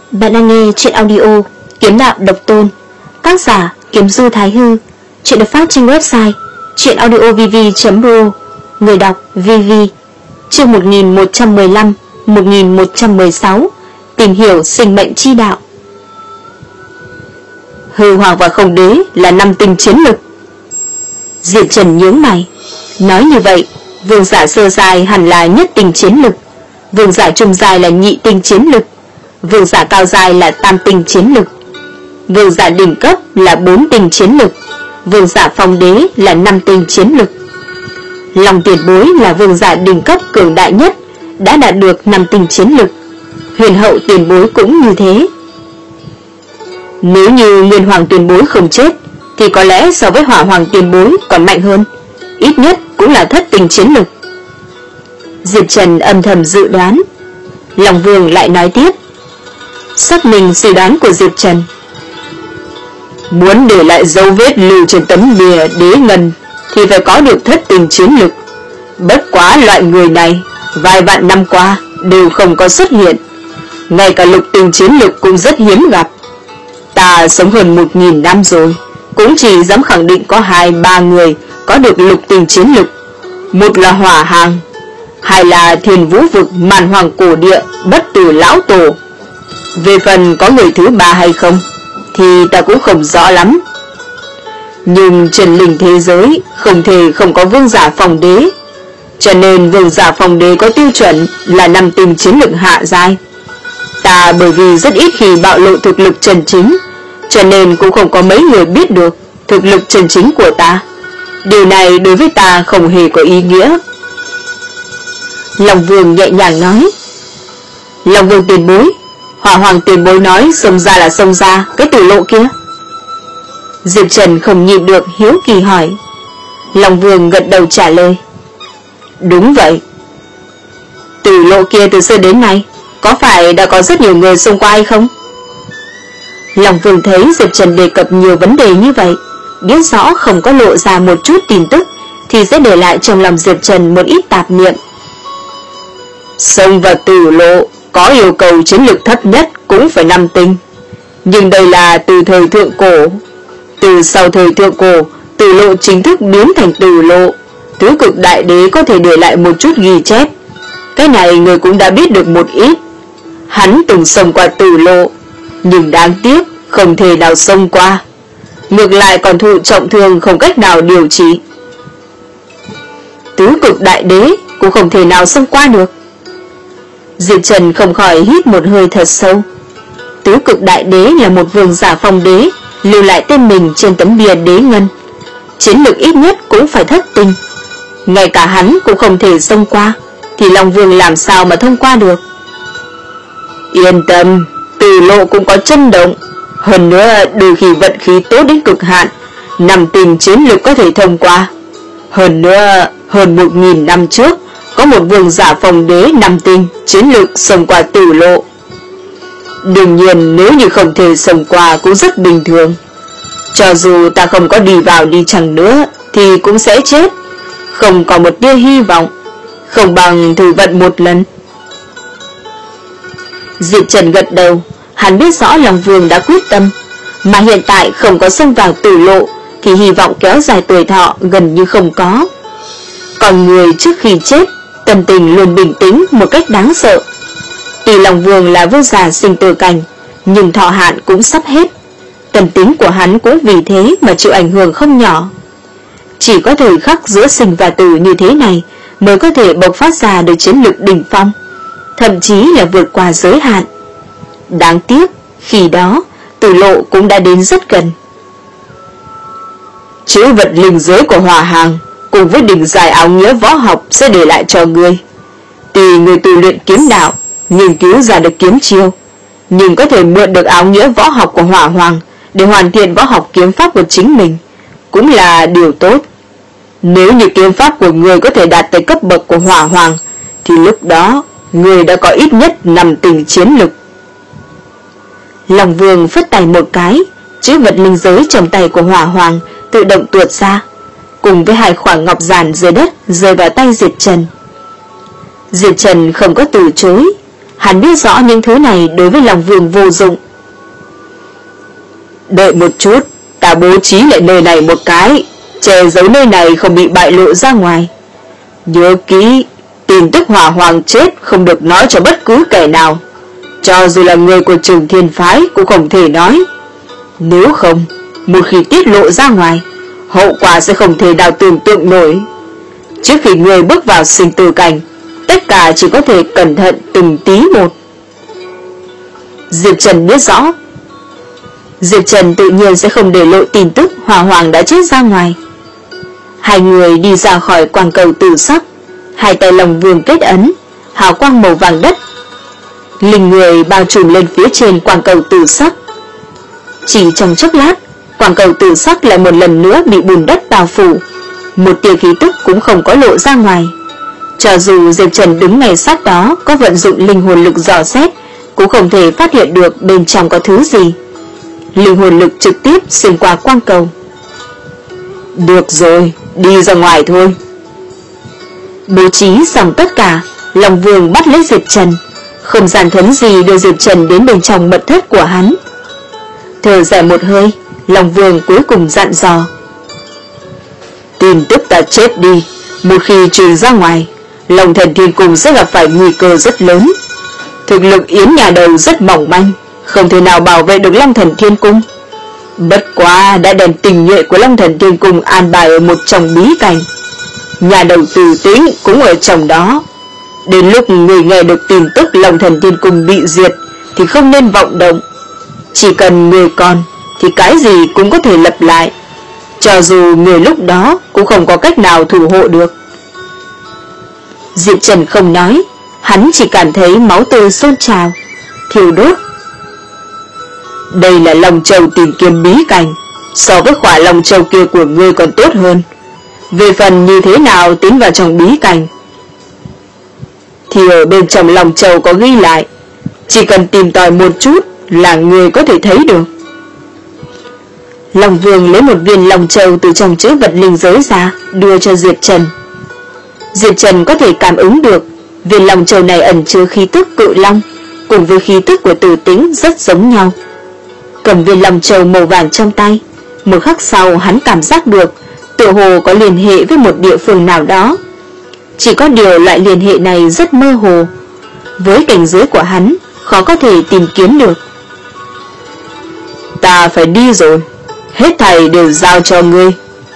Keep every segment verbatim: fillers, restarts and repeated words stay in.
Bạn đang nghe truyện audio Kiếm Đạo Độc Tôn, tác giả Kiếm Du Thái Hư. Truyện được phát trên website truyệnaudiovv chấm ro. Người đọc vê vê. Chương một nghìn một trăm mười lăm, một nghìn một trăm mười sáu. Tìm hiểu sinh mệnh chi đạo. Hư Hoàng và Không Đế là năm tinh chiến lực. Diệp Trần nhướng mày. Nói như vậy, vương giả sơ giai hẳn là nhất tinh chiến lực, vương giả trung giai là nhị tinh chiến lực, vương giả cao giai là tam tinh chiến lực, vương giả đỉnh cấp là bốn tinh chiến lực, vương giả phong đế là năm tinh chiến lực. Long Tiền Bối là vương giả đỉnh cấp cường đại nhất, đã đạt được năm tinh chiến lực. Huyền Hậu Tiền Bối cũng như thế. Nếu như Nguyên Hoàng Tiền Bối không chết, thì có lẽ so với Hỏa Hoàng Tiền Bối còn mạnh hơn, ít nhất cũng là thất tinh chiến lực. Diệp Trần âm thầm dự đoán. Long Vương lại nói tiếp, xác minh suy đoán của Diệp Trần. Muốn để lại dấu vết lưu trên tấm bia đế ngân thì phải có được thất tinh chiến lực. Bất quá loại người này vài vạn năm qua đều không có xuất hiện, ngay cả lục tinh chiến lực cũng rất hiếm gặp. Ta sống hơn một nghìn năm rồi, cũng chỉ dám khẳng định có hai ba người có được lục tinh chiến lực. Một là Hỏa Hàng, hai là Thiên Vũ Vực Màn Hoàng Cổ Địa Bất Tử Lão Tổ. Về phần có người thứ ba hay không thì ta cũng không rõ lắm. Nhưng trần linh thế giới không thể không có vương giả phong đế, cho nên vương giả phong đế có tiêu chuẩn là năm tinh chiến lực hạ giai. Ta bởi vì rất ít khi bạo lộ thực lực chân chính, cho nên cũng không có mấy người biết được thực lực chân chính của ta. Điều này đối với ta không hề có ý nghĩa. Long Vương nhẹ nhàng nói. Long Vương Tiền Bối, Hỏa Hoàng Tiền Bối nói xông ra là xông ra cái tử lộ kia. Diệp Trần không nhịn được hiếu kỳ hỏi. Long Vương gật đầu trả lời. Đúng vậy. Tử lộ kia từ xưa đến nay có phải đã có rất nhiều người xông qua hay không? Long Vương thấy Diệp Trần đề cập nhiều vấn đề như vậy, biết rõ không có lộ ra một chút tin tức thì sẽ để lại trong lòng Diệp Trần một ít tạp niệm. Xông vào tử lộ có yêu cầu chiến lược thấp nhất cũng phải năm tinh, nhưng đây là từ thời thượng cổ. Từ sau thời thượng cổ, tử lộ chính thức biến thành tử lộ, tứ cực đại đế có thể để lại một chút ghi chép. Cái này người cũng đã biết được một ít. Hắn từng xông qua tử lộ, nhưng đáng tiếc không thể nào xông qua, ngược lại còn thụ trọng thương không cách nào điều trị. Tứ cực đại đế cũng không thể nào xông qua được. Diệp Trần không khỏi hít một hơi thật sâu. Tứ cực đại đế là một vương giả phong đế, lưu lại tên mình trên tấm bia đế ngân, chiến lược ít nhất cũng phải thất tinh. Ngay cả hắn cũng không thể xông qua, thì Long Vương làm sao mà thông qua được? Yên tâm, tử lộ cũng có chân động. Hơn nữa đôi khi vận khí tốt đến cực hạn, năm tinh chiến lược có thể thông qua. Hơn nữa hơn một nghìn năm trước có một vương giả phong đế năm tinh chiến lược xông qua tử lộ. Đương nhiên nếu như không thể xông qua cũng rất bình thường. Cho dù ta không có đi vào đi chăng nữa thì cũng sẽ chết, không có một tia hy vọng, không bằng thử vận một lần. Diệp Trần gật đầu. Hắn biết rõ Long Vương đã quyết tâm, mà hiện tại không có xông vào tử lộ thì hy vọng kéo dài tuổi thọ gần như không có. Còn người trước khi chết, tâm tình luôn bình tĩnh một cách đáng sợ. Tuy Long Vương là vương giả sinh tử cảnh, nhưng thọ hạn cũng sắp hết. Tâm tính của hắn cũng vì thế mà chịu ảnh hưởng không nhỏ. Chỉ có thời khắc giữa sinh và tử như thế này mới có thể bộc phát ra được chiến lực đỉnh phong, thậm chí là vượt qua giới hạn. Đáng tiếc, khi đó, tử lộ cũng đã đến rất gần. Chữ vật linh giới của Hỏa Hàng cùng với đỉnh dài áo nghĩa võ học sẽ để lại cho ngươi. Tuy người tu luyện kiếm đạo, nghiên cứu ra được kiếm chiêu, nhưng có thể mượn được áo nghĩa võ học của Hỏa Hoàng để hoàn thiện võ học kiếm pháp của chính mình, cũng là điều tốt. Nếu như kiếm pháp của ngươi có thể đạt tới cấp bậc của Hỏa Hoàng, thì lúc đó ngươi đã có ít nhất năm tinh chiến lực. Long Vương phất tay một cái, chữ vật linh giới trong tay của Hỏa Hoàng tự động tuột ra, cùng với hai khoảng ngọc giản dưới đất rơi vào tay Diệp Trần. Diệp Trần không có từ chối, Hắn biết rõ những thứ này đối với Long Vương vô dụng. Đợi một chút, ta bố trí lại nơi này một cái, che giấu nơi này không bị bại lộ ra ngoài. Nhớ kỹ, tin tức Hỏa Hoàng chết không được nói cho bất cứ kẻ nào, cho dù là người của Trường Thiên Phái cũng không thể nói. Nếu không, một khi tiết lộ ra ngoài, hậu quả sẽ không thể nào tưởng tượng nổi. Trước khi người bước vào sinh tử cảnh, tất cả chỉ có thể cẩn thận từng tí một. Diệp Trần biết rõ, Diệp Trần tự nhiên sẽ không để lộ tin tức Hỏa Hoàng đã chết ra ngoài. Hai người đi ra khỏi quang cầu tử sắc, hai tay Long Vương kết ấn, hào quang màu vàng đất, linh người bao trùm lên phía trên quang cầu tử sắc. Chỉ trong chốc lát, quang cầu tử sắc lại một lần nữa bị bùn đất bao phủ, một tia khí tức cũng không có lộ ra ngoài. Cho dù Diệp Trần đứng ngay sát đó có vận dụng linh hồn lực dò xét, cũng không thể phát hiện được bên trong có thứ gì. Linh hồn lực trực tiếp xuyên qua quang cầu. Được rồi, đi ra ngoài thôi. Bố trí xong tất cả, Long Vương bắt lấy Diệp Trần, không gian thuấn gì đưa Diệp Trần đến bên trong mật thất của hắn. Thở dài một hơi, Long Vương cuối cùng dặn dò: tin tức ta chết đi, một khi truyền ra ngoài, Long Thần Thiên Cung sẽ gặp phải nguy cơ rất lớn. Thực lực Yến nhà đầu rất mỏng manh, không thể nào bảo vệ được Long Thần Thiên Cung. Bất quá đã đem tình nhuệ của Long Thần Thiên Cung an bài ở một trong bí cảnh. Nhà đầu Từ Tĩnh cũng ở trong đó. Đến lúc người nghe được tin tức Long Thần Thiên Cung bị diệt thì không nên vọng động. Chỉ cần người còn thì cái gì cũng có thể lập lại, cho dù người lúc đó cũng không có cách nào thủ hộ được. Diệp Trần không nói, hắn chỉ cảm thấy máu tươi sôi trào, thiêu đốt. Đây là Long Châu tìm kiếm bí cảnh, so với khỏa Long Châu kia của ngươi còn tốt hơn. Về phần như thế nào tiến vào trong bí cảnh thì ở bên trong Long Châu có ghi lại, chỉ cần tìm tòi một chút là người có thể thấy được. Long Vương lấy một viên Long Châu từ trong chữ vật linh giới ra, đưa cho Diệp Trần. Diệp Trần có thể cảm ứng được viên Long Châu này ẩn chứa khí tức cự long, cùng với khí tức của Từ Tĩnh rất giống nhau. Cầm viên Long Châu màu vàng trong tay, một khắc sau hắn cảm giác được tựa hồ có liên hệ với một địa phương nào đó. Chỉ có điều loại liên hệ này rất mơ hồ, với cảnh giới của hắn khó có thể tìm kiếm được. Ta phải đi rồi, hết thảy đều giao cho ngươi.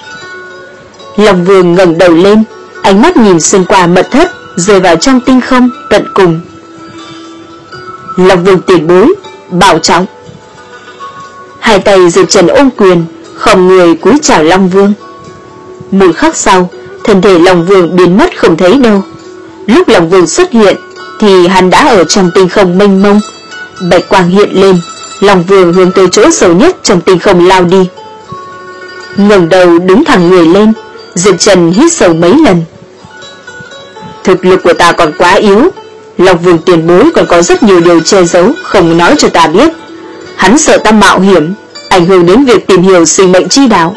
Long Vương ngẩng đầu lên, ánh mắt nhìn xuyên qua mật thất, rơi vào trong tinh không tận cùng. Long Vương tiền bối, bảo trọng. Hai tay Diệp Trần ôm quyền, không người cúi chào Long Vương. Một khắc sau, thân thể Long Vương biến mất không thấy đâu. Lúc Long Vương xuất hiện thì hắn đã ở trong tinh không mênh mông. Bạch quang hiện lên, Long Vương hướng tới chỗ sâu nhất trong tinh không lao đi. Ngẩng đầu đứng thẳng người lên, Diệp Trần hít sâu mấy lần. Thực lực của ta còn quá yếu, Long Vương tiền bối còn có rất nhiều điều che giấu không nói cho ta biết. Hắn sợ ta mạo hiểm, ảnh hưởng đến việc tìm hiểu sinh mệnh chi đạo.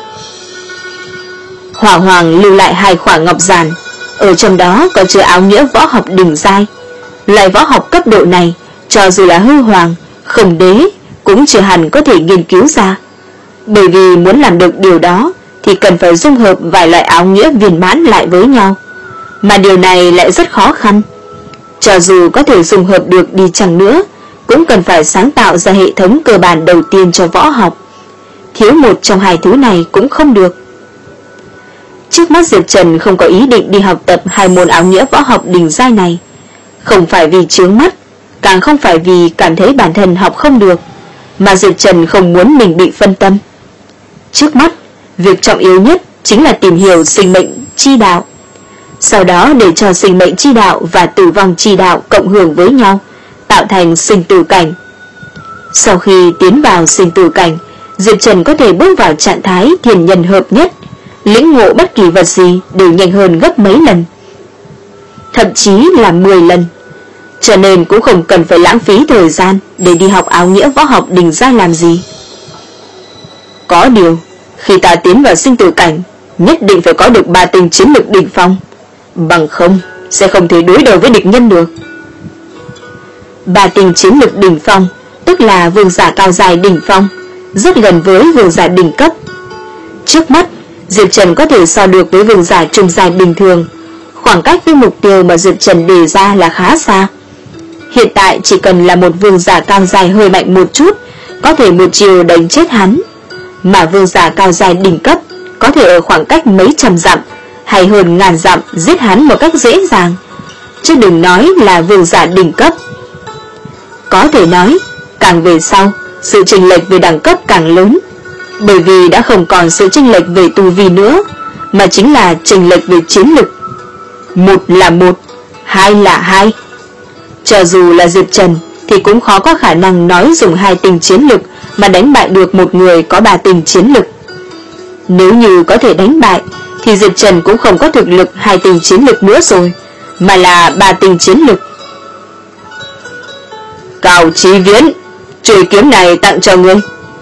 Hỏa Hoàng lưu lại hai khỏa ngọc giản, ở trong đó có chứa áo nghĩa võ học đỉnh giai. Loại võ học cấp độ này, cho dù là hư hoàng, không đế cũng chưa hẳn có thể nghiên cứu ra. Bởi vì muốn làm được điều đó thì cần phải dung hợp vài loại áo nghĩa viên mãn lại với nhau, mà điều này lại rất khó khăn. Cho dù có thể dung hợp được đi chăng nữa, cũng cần phải sáng tạo ra hệ thống cơ bản đầu tiên cho võ học. Thiếu một trong hai thứ này cũng không được. Trước mắt Diệp Trần không có ý định đi học tập hai môn áo nghĩa võ học đỉnh giai này. Không phải vì chướng mắt, càng không phải vì cảm thấy bản thân học không được, mà Diệp Trần không muốn mình bị phân tâm. Trước mắt, việc trọng yếu nhất chính là tìm hiểu sinh mệnh chi đạo. Sau đó để cho sinh mệnh chi đạo và tử vong chi đạo cộng hưởng với nhau, tạo thành sinh tử cảnh. Sau khi tiến vào sinh tử cảnh, Diệp Trần có thể bước vào trạng thái thiên nhân hợp nhất, lĩnh ngộ bất kỳ vật gì đều nhanh hơn gấp mấy lần, thậm chí là mười lần. Cho nên cũng không cần phải lãng phí thời gian để đi học áo nghĩa võ học đỉnh giai làm gì. Có điều, khi ta tiến vào sinh tử cảnh, nhất định phải có được ba tinh chiến lực đỉnh phong, bằng không sẽ không thể đối đầu với địch nhân được. Ba tinh chiến lực đỉnh phong, tức là vương giả cao dài đỉnh phong, rất gần với vương giả đỉnh cấp. Trước mắt, Diệp Trần có thể so được với vương giả trung dài bình thường, khoảng cách với mục tiêu mà Diệp Trần đề ra là khá xa. Hiện tại chỉ cần là một vương giả cao dài hơi mạnh một chút, có thể một chiều đánh chết hắn, mà vương giả cao dài đỉnh cấp có thể ở khoảng cách mấy trăm dặm hay hơn ngàn dặm giết hắn một cách dễ dàng, chứ đừng nói là vương giả đỉnh cấp. Có thể nói, càng về sau, sự chênh lệch về đẳng cấp càng lớn, bởi vì đã không còn sự chênh lệch về tu vi nữa, mà chính là chênh lệch về chiến lực. Một là một, hai là hai. Cho dù là Diệp Trần thì cũng khó có khả năng nói dùng hai tinh chiến lực mà đánh bại được một người có ba tinh chiến lực. Nếu như có thể đánh bại thì Diệp Trần cũng không có thực lực hai tinh chiến lực nữa rồi, mà là ba tinh chiến lực. Cao Chí Viễn, chuôi kiếm này tặng cho ngươi.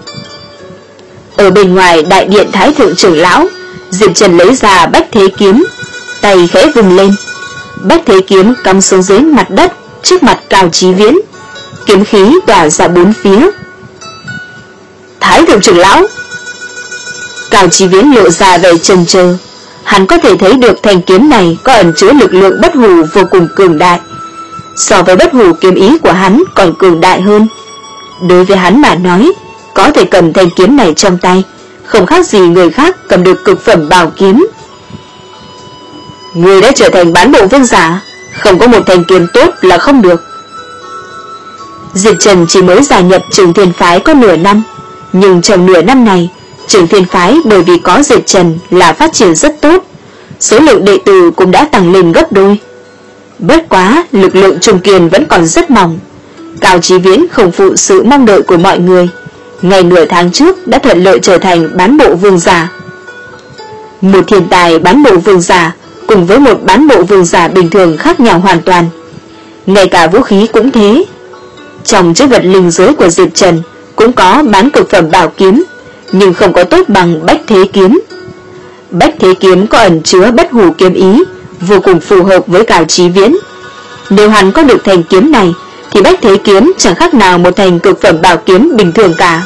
Ở bên ngoài đại điện Thái thượng trưởng lão, Diệp Trần lấy ra Bách Thế kiếm, tay khẽ vung lên. Bách Thế kiếm cắm xuống dưới mặt đất trước mặt Cao Chí Viễn, kiếm khí tỏa ra bốn phía. Thái thượng trưởng lão. Cao Chí Viễn lộ ra vẻ chần chờ, hắn có thể thấy được thanh kiếm này có ẩn chứa lực lượng bất hủ vô cùng cường đại, so với bất hủ kiếm ý của hắn còn cường đại hơn. Đối với hắn mà nói, có thể cầm thanh kiếm này trong tay, không khác gì người khác cầm được cực phẩm bảo kiếm. Người đã trở thành bán bộ vương giả, không có một thanh kiếm tốt là không được. Diệp Trần chỉ mới gia nhập Trường Thiên Phái có nửa năm, nhưng trong nửa năm này, Trường Thiên Phái bởi vì có Diệp Trần là phát triển rất tốt, số lượng đệ tử cũng đã tăng lên gấp đôi. Bất quá, lực lượng trung kiên vẫn còn rất mỏng. Cao Chí Viễn không phụ sự mong đợi của mọi người, ngày nửa tháng trước đã thuận lợi trở thành bán bộ vương giả. Một thiên tài bán bộ vương giả cùng với một bán bộ vương giả bình thường khác nhau hoàn toàn. Ngay cả vũ khí cũng thế. Trong chữ vật linh giới của Diệp Trần cũng có bán cực phẩm bảo kiếm, nhưng không có tốt bằng Bách Thế kiếm. Bách Thế kiếm có ẩn chứa bất hủ kiếm ý, vô cùng phù hợp với Cao Chí Viễn. Nếu hắn có được thanh kiếm này thì Bách Thế kiếm chẳng khác nào một thành cực phẩm bảo kiếm bình thường cả.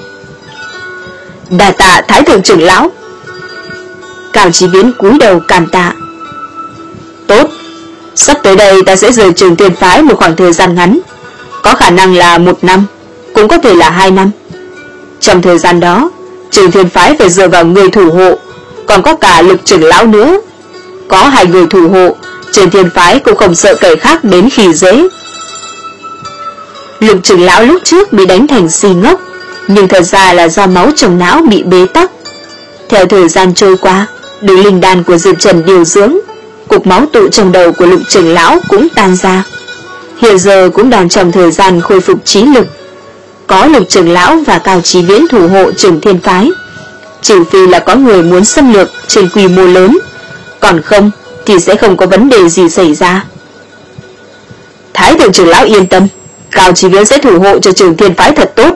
Đa tạ Thái thượng trưởng lão. Cao Chí Viễn cúi đầu cảm tạ. Tốt, sắp tới đây ta sẽ rời Trường Thiên Phái một khoảng thời gian ngắn, có khả năng là một năm, cũng có thể là hai năm. Trong thời gian đó, Trường Thiên Phái phải dựa vào người thủ hộ, còn có cả Lục trưởng lão nữa. Có hai người thủ hộ, Trường Thiên Phái cũng không sợ kẻ khác đến khi dễ. Lục trưởng lão lúc trước bị đánh thành si ngốc, nhưng thật ra là do máu trong não bị bế tắc. Theo thời gian trôi qua, được linh đan của Diệp Trần điều dưỡng, cục máu tụ trong đầu của Lục trưởng lão cũng tan ra. Hiện giờ cũng đang trong thời gian khôi phục trí lực. Có Lục trưởng lão và Cao Chí Viễn thủ hộ Trường Thiên Phái, trừ phi là có người muốn xâm lược trên quy mô lớn, còn không thì sẽ không có vấn đề gì xảy ra. Thái thượng trưởng lão yên tâm, Cao Chí Viễn sẽ thủ hộ cho Trường Thiên Phái thật tốt.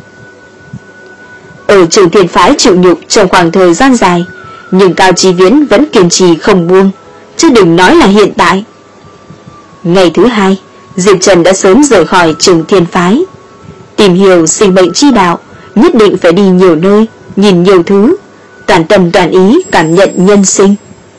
Ở Trường Thiên Phái chịu nhục trong khoảng thời gian dài, nhưng Cao Chí Viễn vẫn kiên trì không buông, chứ đừng nói là hiện tại. Ngày thứ hai, Diệp Trần đã sớm rời khỏi Trường Thiên Phái. Tìm hiểu sinh mệnh chi đạo, nhất định phải đi nhiều nơi, nhìn nhiều thứ, toàn tâm toàn ý cảm nhận nhân sinh.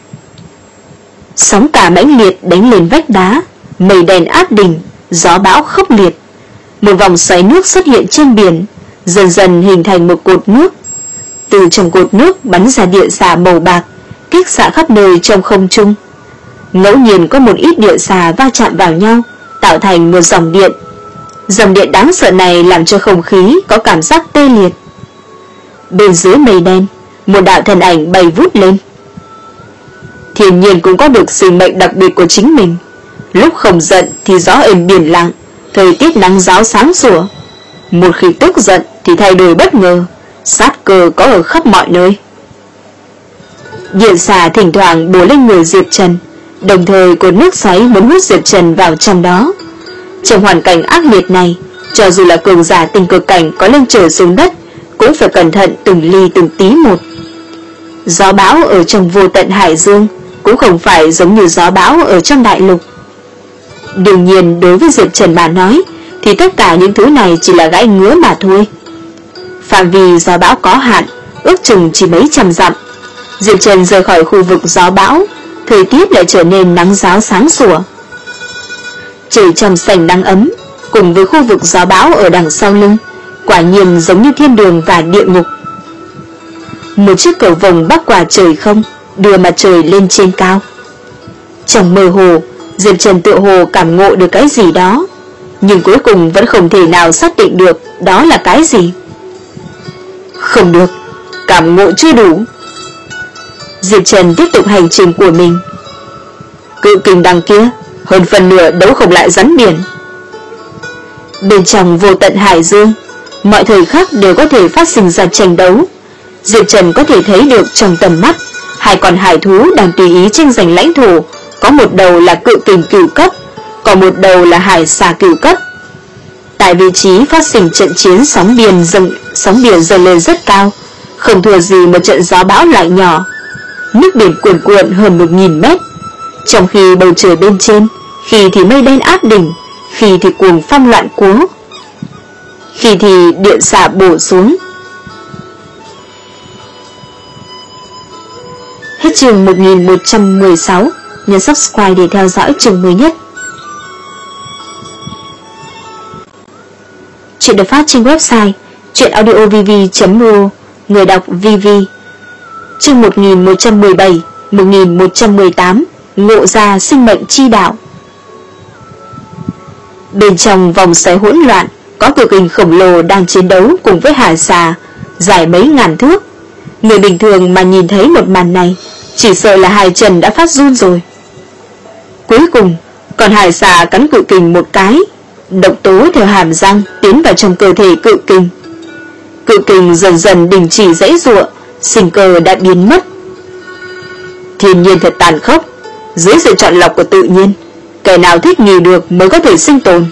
Sóng cả mãnh liệt đánh lên vách đá, mây đen áp đỉnh, gió bão khốc liệt. Một vòng xoáy nước xuất hiện trên biển, dần dần hình thành một cột nước. Từ trong cột nước bắn ra điện xà màu bạc, kích xạ khắp nơi trong không trung. Ngẫu nhiên có một ít điện xà va chạm vào nhau, tạo thành một dòng điện. Dòng điện đáng sợ này làm cho không khí có cảm giác tê liệt. Bên dưới mây đen, một đạo thân ảnh bay vút lên. Thiên nhiên cũng có được sinh mệnh đặc biệt của chính mình. Lúc không giận thì gió êm biển lặng, thời tiết nắng ráo sáng sủa. Một khi tức giận thì thay đổi bất ngờ, sát cơ có ở khắp mọi nơi. Điện xà thỉnh thoảng bổ lên người Diệp Trần, đồng thời cột nước xoáy muốn hút Diệp Trần vào trong đó. Trong hoàn cảnh ác liệt này, cho dù là cường giả tinh cực cảnh có lên trời xuống đất, cũng phải cẩn thận từng ly từng tí một. Gió bão ở trong vô tận hải dương cũng không phải giống như gió bão ở trong đại lục. Đương nhiên đối với Diệp Trần mà nói, thì tất cả những thứ này chỉ là gãi ngứa mà thôi. Phạm vi gió bão có hạn, ước chừng chỉ mấy trăm dặm. Diệp Trần rời khỏi khu vực gió bão, thời tiết lại trở nên nắng ráo sáng sủa. Trời trong xanh nắng ấm, cùng với khu vực gió bão ở đằng sau lưng, quả nhiên giống như thiên đường và địa ngục. Một chiếc cầu vồng bắc qua trời không, đưa mặt trời lên trên cao. Trong mơ hồ, Diệp Trần tự hồ cảm ngộ được cái gì đó, nhưng cuối cùng vẫn không thể nào xác định được đó là cái gì. Không được, cảm ngộ chưa đủ. Diệp Trần tiếp tục hành trình của mình. Cự kình đằng kia, hơn phần nửa đấu không lại rắn biển. Bên trong vô tận hải dương, mọi thời khắc đều có thể phát sinh ra tranh đấu. Diệp Trần có thể thấy được trong tầm mắt, hai con hải thú đang tùy ý tranh giành lãnh thổ, có một đầu là cự kình cửu cấp, còn một đầu là hải xà cửu cấp. Tại vị trí phát sinh trận chiến, sóng biển dâng sóng biển dâng lên rất cao, không thua gì một trận gió bão loại nhỏ. Nước biển cuồn cuộn hơn một nghìn mét, trong khi bầu trời bên trên, khi thì mây đen áp đỉnh, khi thì cuồng phong loạn cuống, khi thì điện xả bổ xuống. Hết chương một nghìn một trăm mười sáu, nhấn subscribe để theo dõi chương mới nhất. Chuyện được phát trên website truyệnaudiovv chấm ro, người đọc vê vê. Chương một nghìn một trăm mười bảy, một nghìn một trăm mười tám, ngộ ra sinh mệnh chi đạo. Bên trong vòng xoáy hỗn loạn, có cự kình khổng lồ đang chiến đấu cùng với hải xà, dài mấy ngàn thước. Người bình thường mà nhìn thấy một màn này, chỉ sợ là hai chân đã phát run rồi. Cuối cùng, con hải xà cắn cự kình một cái, độc tố theo hàm răng tiến vào trong cơ thể cự kình. Cự kình dần dần đình chỉ giãy giụa, sinh cơ đã biến mất. Thiên nhiên thật tàn khốc, dưới sự chọn lọc của tự nhiên, kẻ nào thích nghi được mới có thể sinh tồn.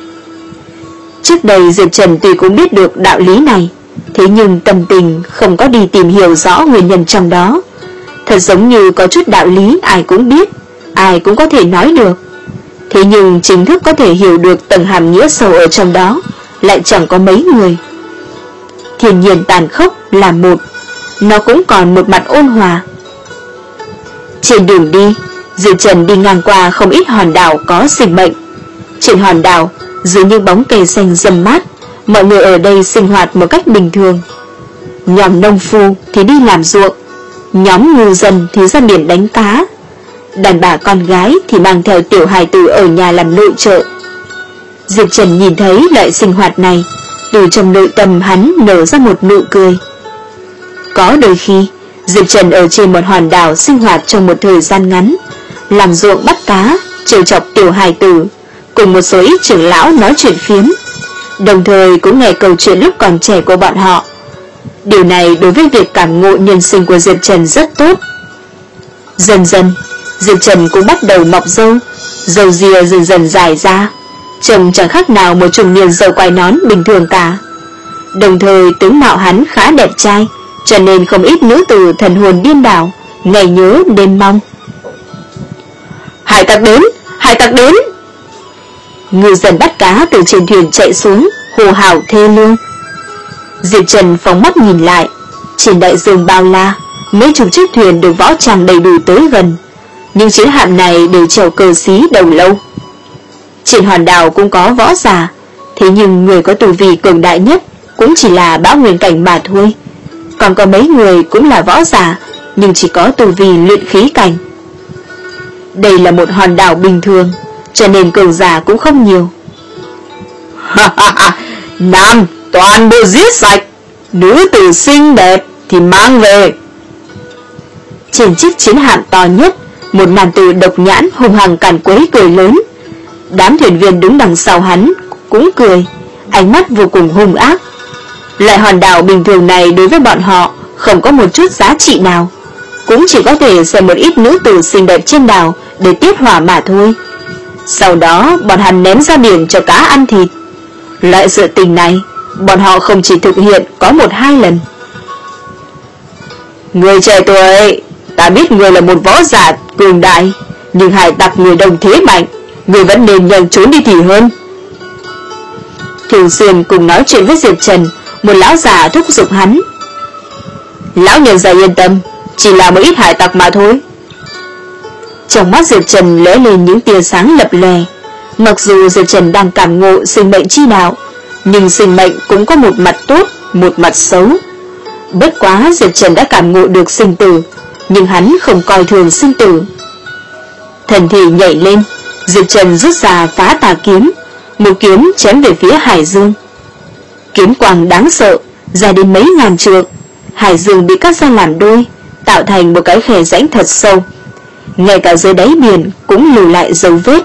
Trước đây Diệp Trần tuy cũng biết được đạo lý này, thế nhưng tâm tình không có đi tìm hiểu rõ nguyên nhân trong đó. Thật giống như có chút đạo lý ai cũng biết, ai cũng có thể nói được, thế nhưng chính thức có thể hiểu được tầng hàm nghĩa sâu ở trong đó lại chẳng có mấy người. Thiên nhiên tàn khốc là một, nó cũng còn một mặt ôn hòa. Trên đường đi, Diệp Trần đi ngang qua không ít hòn đảo có sinh mệnh. Trên hòn đảo, dưới những bóng cây xanh râm mát, mọi người ở đây sinh hoạt một cách bình thường. Nhóm nông phu thì đi làm ruộng, nhóm ngư dân thì ra biển đánh cá, đàn bà con gái thì mang theo tiểu hài tử ở nhà làm nội trợ. Diệp Trần nhìn thấy loại sinh hoạt này, từ trong nội tâm hắn nở ra một nụ cười. Có đôi khi, Diệp Trần ở trên một hòn đảo sinh hoạt trong một thời gian ngắn, làm ruộng bắt cá, trêu chọc tiểu hài tử, cùng một số ít trưởng lão nói chuyện phiếm, đồng thời cũng nghe câu chuyện lúc còn trẻ của bọn họ. Điều này đối với việc cảm ngộ nhân sinh của Diệp Trần rất tốt. Dần dần, Diệp Trần cũng bắt đầu mọc râu, râu ria dần dần dài ra, trông chẳng khác nào một trung niên râu quai nón bình thường cả. Đồng thời tướng mạo hắn khá đẹp trai, cho nên không ít nữ tử thần hồn điên đảo, ngày nhớ đêm mong. Hải tặc đến, hải tặc đến! Ngư dân bắt cá từ trên thuyền chạy xuống, hô hào thê lương. Diệp Trần phóng mắt nhìn lại, trên đại dương bao la, mấy chục chiếc thuyền được võ trang đầy đủ tới gần. Nhưng chiến hạm này đều treo cờ xí đầu lâu. Trên hòn đảo cũng có võ giả, thế nhưng người có tu vi cường đại nhất cũng chỉ là Bão Nguyên cảnh mà thôi. Còn có mấy người cũng là võ giả, nhưng chỉ có tu vi luyện khí cảnh. Đây là một hòn đảo bình thường, cho nên cường giả cũng không nhiều. Nam toàn bộ giết sạch, nữ tử xinh đẹp thì mang về. Trên chiếc chiến hạm to nhất, một nam tử độc nhãn hung hăng càn quấy cười lớn. Đám thuyền viên đứng đằng sau hắn cũng cười, ánh mắt vô cùng hung ác. Loại hòn đảo bình thường này đối với bọn họ không có một chút giá trị nào, cũng chỉ có thể xem một ít nữ tử xinh đẹp trên đảo để tiết hỏa mà thôi. Sau đó bọn hắn ném ra biển cho cá ăn thịt. Loại sự tình này bọn họ không chỉ thực hiện có một hai lần. Người trẻ tuổi, ta biết người là một võ giả cường đại, nhưng hải tặc người đông thế mạnh, người vẫn nên nhanh trốn đi thì hơn. thường xuyên cùng nói chuyện với Diệp Trần, một lão già thúc giục hắn. Lão nhân gia yên tâm, chỉ là một ít hải tặc mà thôi. Trong mắt Diệp Trần lóe lên những tia sáng lập lòe. Mặc dù Diệp Trần đang cảm ngộ sinh mệnh chi đạo, nhưng sinh mệnh cũng có một mặt tốt, một mặt xấu. Bất quá Diệp Trần đã cảm ngộ được sinh tử, nhưng hắn không coi thường sinh tử. Thần thể nhảy lên, Diệp Trần rút ra Phá Tà kiếm, một kiếm chém về phía Hải Dương. Kiếm quang đáng sợ, dài đến mấy ngàn trượng. Hải Dương bị cắt ra làm đôi, tạo thành một cái khe rãnh thật sâu. Ngay cả dưới đáy biển cũng lưu lại dấu vết.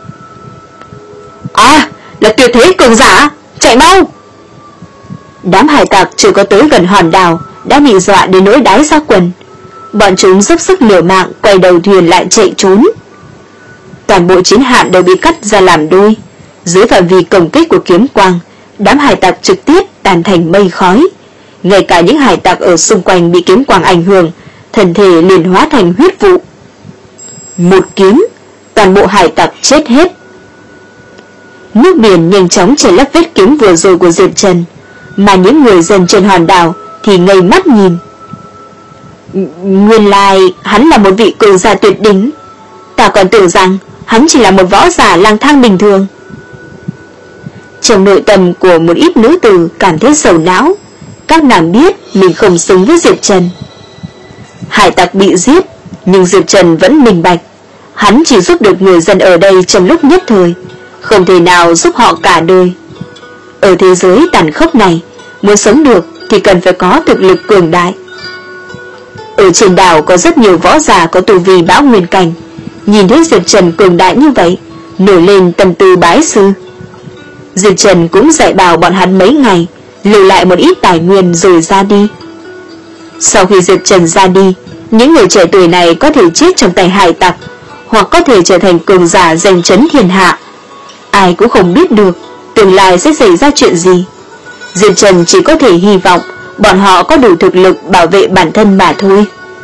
À, là tuyệt thế cường giả, chạy mau! Đám hải tặc chưa có tới gần hòn đảo đã bị dọa đến nỗi đái ra quần. Bọn chúng dốc sức liều mạng quay đầu thuyền lại chạy trốn. Toàn bộ chiến hạm đều bị cắt ra làm đôi. Dưới phạm vi công kích của kiếm quang, đám hải tặc trực tiếp tan thành mây khói. Ngay cả những hải tặc ở xung quanh bị kiếm quang ảnh hưởng, thân thể liền hóa thành huyết vụ. Một kiếm, toàn bộ hải tặc chết hết. Nước biển nhanh chóng chảy lấp vết kiếm vừa rồi của Diệp Trần, mà những người dân trên hòn đảo thì ngây mắt nhìn. Nguyên lai hắn là một vị cường giả tuyệt đỉnh, ta còn tưởng rằng hắn chỉ là một võ giả lang thang bình thường. Trong nội tâm của một ít nữ tử cảm thấy sầu não. Các nàng biết mình không xứng với Diệp Trần. Hải tặc bị giết, nhưng Diệp Trần vẫn minh bạch, hắn chỉ giúp được người dân ở đây trong lúc nhất thời, không thể nào giúp họ cả đời. Ở thế giới tàn khốc này, muốn sống được thì cần phải có thực lực cường đại. Ở trên đảo có rất nhiều võ giả có tu vi bão nguyên cảnh, nhìn thấy Diệp Trần cường đại như vậy, nổi lên tâm tư bái sư. Diệp Trần cũng dạy bảo bọn hắn mấy ngày, lưu lại một ít tài nguyên rồi ra đi. Sau khi Diệp Trần ra đi, những người trẻ tuổi này có thể chết trong tay hải tặc, hoặc có thể trở thành cường giả giành chấn thiên hạ. Ai cũng không biết được tương lai sẽ xảy ra chuyện gì. Diệp Trần chỉ có thể hy vọng bọn họ có đủ thực lực bảo vệ bản thân mà thôi.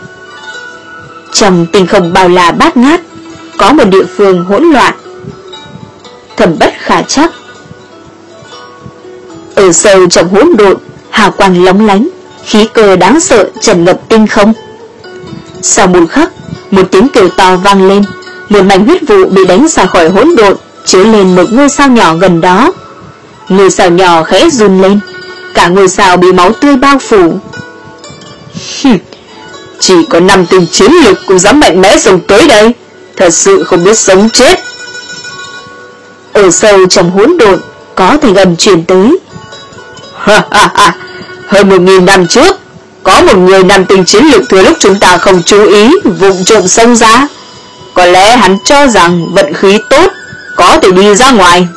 Trong tinh không bao la bát ngát, có một địa phương hỗn loạn. Thầm bất khả chắc. Ở sâu trong hỗn độn, hào quang lóng lánh, khí cơ đáng sợ tràn ngập tinh không. Sau một khắc, một tiếng kêu to vang lên, một mảnh huyết vụ bị đánh ra khỏi hỗn độn, chiếu lên một ngôi sao nhỏ gần đó. Ngôi sao nhỏ khẽ run lên, cả ngôi sao bị máu tươi bao phủ. Chỉ có năm tinh chiến lực cũng dám mạnh mẽ xông tới đây, thật sự không biết sống chết. Ở sâu trong hỗn độn có thanh âm truyền tới. Ha ha ha, hơn một nghìn năm trước, có một người năm tinh chiến lực thừa lúc chúng ta không chú ý vụng trộm xông ra. Có lẽ hắn cho rằng vận khí tốt, có thể đi ra ngoài.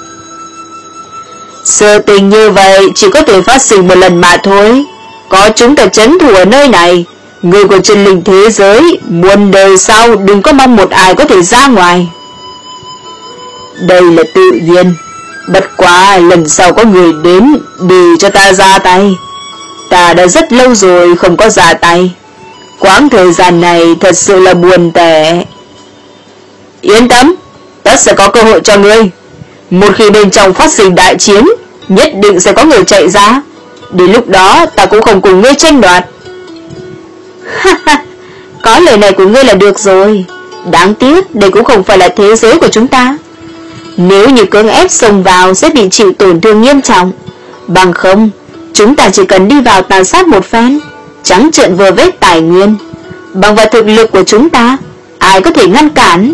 Sự tình như vậy chỉ có thể phát sinh một lần mà thôi. Có chúng ta trấn thủ ở nơi này, người của chân linh thế giới muôn đời sau đừng có mong một ai có thể ra ngoài. Đây là tự nhiên, bất quá lần sau có người đến để cho ta ra tay. Ta đã rất lâu rồi không có ra tay. Quãng thời gian này thật sự là buồn tẻ. Yên tâm, tất sẽ có cơ hội cho ngươi. Một khi bên trong phát sinh đại chiến, nhất định sẽ có người chạy ra. Đến lúc đó ta cũng không cùng ngươi tranh đoạt. Có lời này của ngươi là được rồi. Đáng tiếc đây cũng không phải là thế giới của chúng ta. Nếu như cưỡng ép xông vào sẽ bị chịu tổn thương nghiêm trọng. Bằng không, chúng ta chỉ cần đi vào tàn sát một phen, trắng trợn vơ vét tài nguyên. Bằng vào thực lực của chúng ta, ai có thể ngăn cản?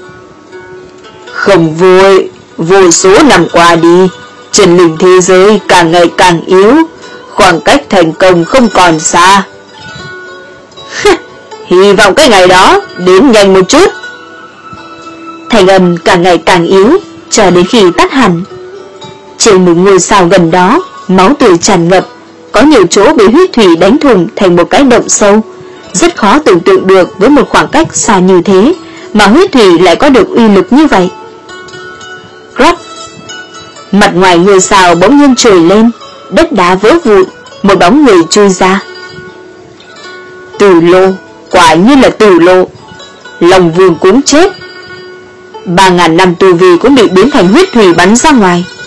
Không vội, vô số năm qua đi, chân linh thế giới càng ngày càng yếu, khoảng cách thành công không còn xa. Hy vọng cái ngày đó đến nhanh một chút. Thành âm càng ngày càng yếu, cho đến khi tắt hẳn. Trên một ngôi sao gần đó, máu tươi tràn ngập, có nhiều chỗ bị huyết thủy đánh thủng thành một cái động sâu. Rất khó tưởng tượng được với một khoảng cách xa như thế mà huyết thủy lại có được uy lực như vậy. Rắc, mặt ngoài ngôi sao bỗng nhiên trồi lên, đất đá vỡ vụn, một bóng người chui ra. Tử Lô, quả nhiên là Tử Lô. Long Vương cũng chết, ba ngàn năm tu vi cũng bị biến thành huyết thủy bắn ra ngoài.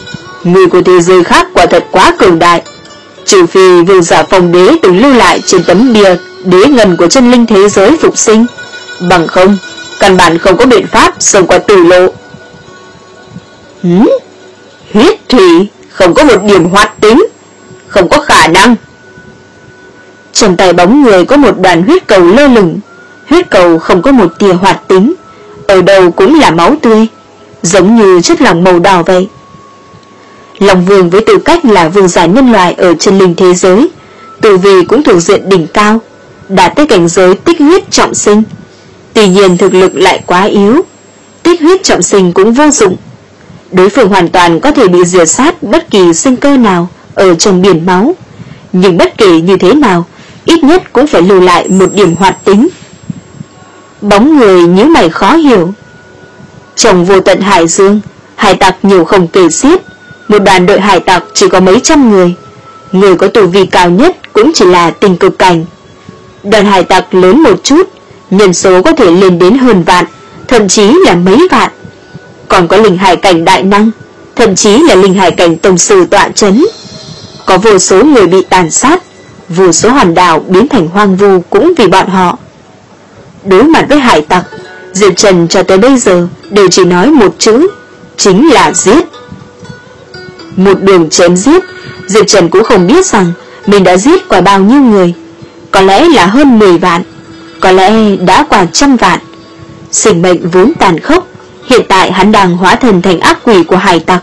Người của thế giới khác quả thật quá cường đại. Trừ phi vương giả Phong Đế từng lưu lại trên tấm bia đế ngân của chân linh thế giới phục sinh, bằng không căn bản không có biện pháp xông qua tử lộ. Hứ? Huyết thủy không có một điểm hoạt tính, không có khả năng. Trong tay bóng người có một đoàn huyết cầu lơ lửng. Huyết cầu không có một tia hoạt tính, ở đâu cũng là máu tươi, giống như chất lỏng màu đỏ vậy. Long Vương với tư cách là vương giả nhân loại ở chân linh thế giới, tu vi cũng thuộc diện đỉnh cao, đạt tới cảnh giới tích huyết trọng sinh. Tuy nhiên thực lực lại quá yếu, tích huyết trọng sinh cũng vô dụng. Đối phương hoàn toàn có thể bị diệt sát bất kỳ sinh cơ nào ở trong biển máu, nhưng bất kể như thế nào, ít nhất cũng phải lưu lại một điểm hoạt tính. Bóng người nhíu mày khó hiểu. Trong vô tận hải dương, hải tặc nhiều không kể xiết, một đoàn đội hải tặc chỉ có mấy trăm người, người có tu vi cao nhất cũng chỉ là tinh cực cảnh. Đoàn hải tặc lớn một chút, nhân số có thể lên đến hơn vạn, thậm chí là mấy vạn. Còn có linh hải cảnh đại năng, thậm chí là linh hải cảnh tông sư tọa chấn. Có vô số người bị tàn sát, vô số hòn đảo biến thành hoang vu cũng vì bọn họ. Đối mặt với hải tặc, Diệp Trần cho tới bây giờ đều chỉ nói một chữ, chính là giết. Một đường chém giết, Diệp Trần cũng không biết rằng mình đã giết qua bao nhiêu người. Có lẽ là hơn mười vạn, có lẽ đã qua trăm vạn. Sinh mệnh vốn tàn khốc, hiện tại hắn đang hóa thân thành ác quỷ của hải tặc.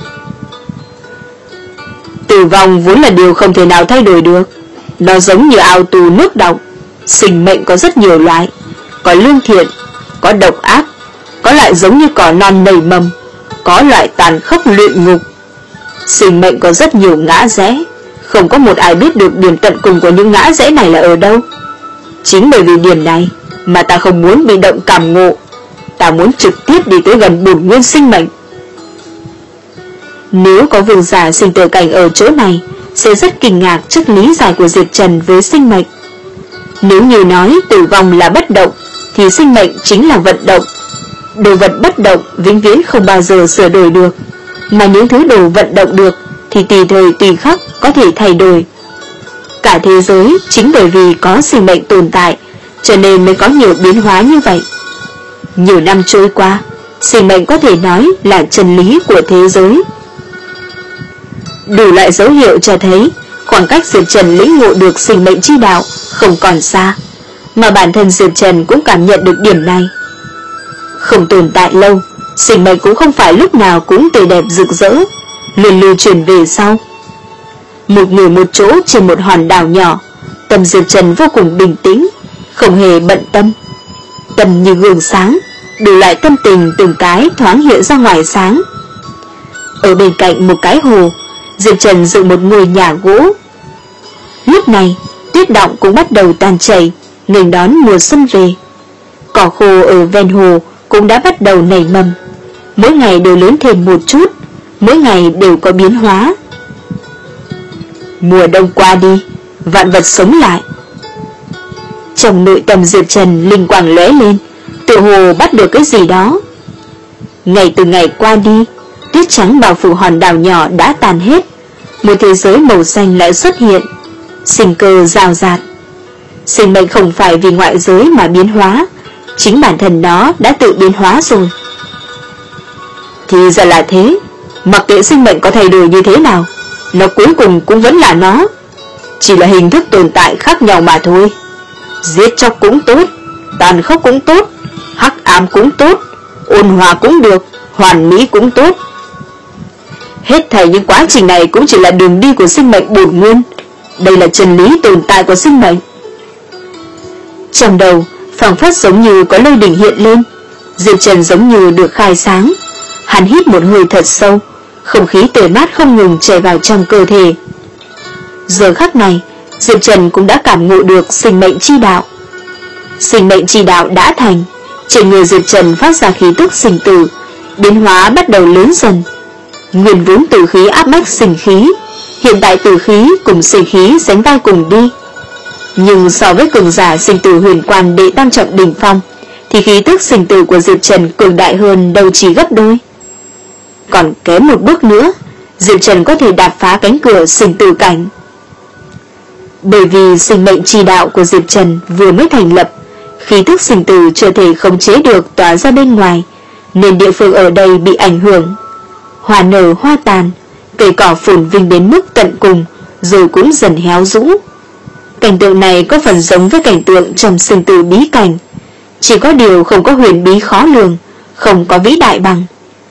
Tử vong vốn là điều không thể nào thay đổi được. Nó giống như ao tù nước đọng. Sinh mệnh có rất nhiều loại, có lương thiện, có độc ác, có loại giống như cỏ non nảy mầm, có loại tàn khốc luyện ngục. Sinh mệnh có rất nhiều ngã rẽ, không có một ai biết được điểm tận cùng của những ngã rẽ này là ở đâu. Chính bởi vì điểm này mà ta không muốn bị động cảm ngộ, ta muốn trực tiếp đi tới gần bổn nguyên sinh mệnh. Nếu có vương giả sinh tử cảnh ở chỗ này, sẽ rất kinh ngạc trước lý giải của Diệp Trần với sinh mệnh. Nếu như nói tử vong là bất động, thì sinh mệnh chính là vận động. Đồ vật bất động vĩnh viễn không bao giờ sửa đổi được, mà những thứ đồ vận động được thì tùy thời tùy khắc có thể thay đổi. Cả thế giới chính bởi vì có sinh mệnh tồn tại, cho nên mới có nhiều biến hóa như vậy. Nhiều năm trôi qua, sinh mệnh có thể nói là chân lý của thế giới. Đủ loại dấu hiệu cho thấy khoảng cách Diệp Trần lĩnh ngộ được sinh mệnh chi đạo không còn xa, mà bản thân Diệp Trần cũng cảm nhận được điểm này. Không tồn tại lâu, sinh mệnh cũng không phải lúc nào cũng tươi đẹp rực rỡ, luôn lưu truyền về sau. Một người một chỗ trên một hòn đảo nhỏ, tâm Diệp Trần vô cùng bình tĩnh, không hề bận tâm. Tâm như gương sáng, đủ loại tâm tình từng cái thoáng hiện ra ngoài sáng. Ở bên cạnh một cái hồ, Diệp Trần dựng một ngôi nhà gỗ. Lúc này, tuyết động cũng bắt đầu tan chảy, nghênh đón mùa xuân về. Cỏ khô ở ven hồ cũng đã bắt đầu nảy mầm, mỗi ngày đều lớn thêm một chút, mỗi ngày đều có biến hóa. Mùa đông qua đi, vạn vật sống lại. Trong nội tâm Diệp Trần linh quang lóe lên, tự hồ bắt được cái gì đó. Ngày từ ngày qua đi, tuyết trắng bao phủ hòn đảo nhỏ đã tàn hết, một thế giới màu xanh lại xuất hiện, sinh cơ rào rạt. Sinh mệnh không phải vì ngoại giới mà biến hóa, chính bản thân nó đã tự biến hóa rồi. Thì ra là thế, mặc kệ sinh mệnh có thay đổi như thế nào, nó cuối cùng cũng vẫn là nó, chỉ là hình thức tồn tại khác nhau mà thôi. Giết chóc cũng tốt, tàn khốc cũng tốt, hắc ám cũng tốt, ôn hòa cũng được, hoàn mỹ cũng tốt. Hết thảy những quá trình này cũng chỉ là đường đi của sinh mệnh bổn nguyên. Đây là chân lý tồn tại của sinh mệnh. Trong đầu phảng phất giống như có lôi đỉnh hiện lên, Diệp Trần giống như được khai sáng. Hắn hít một hơi thật sâu, không khí tươi mát không ngừng chảy vào trong cơ thể. Giờ khắc này, Diệp Trần cũng đã cảm ngộ được sinh mệnh chi đạo. Sinh mệnh chi đạo đã thành, trên người Diệp Trần phát ra khí tức sinh tử, biến hóa bắt đầu lớn dần. Nguyên vốn tử khí áp bách sinh khí, hiện tại tử khí cùng sinh khí sánh vai cùng đi. Nhưng so với cường giả sinh tử huyền quan đệ tam trọng đỉnh phong, thì khí tức sinh tử của Diệp Trần cường đại hơn đâu chỉ gấp đôi. Còn kém một bước nữa, Diệp Trần có thể đạp phá cánh cửa sinh tử cảnh. Bởi vì sinh mệnh chi đạo của Diệp Trần vừa mới thành lập, khí thức sinh tử chưa thể khống chế được tỏa ra bên ngoài, nên địa phương ở đây bị ảnh hưởng. Hoa nở hoa tàn, cây cỏ phồn vinh đến mức tận cùng, rồi cũng dần héo rũ. Cảnh tượng này có phần giống với cảnh tượng trong sinh tử bí cảnh, chỉ có điều không có huyền bí khó lường, không có vĩ đại bằng.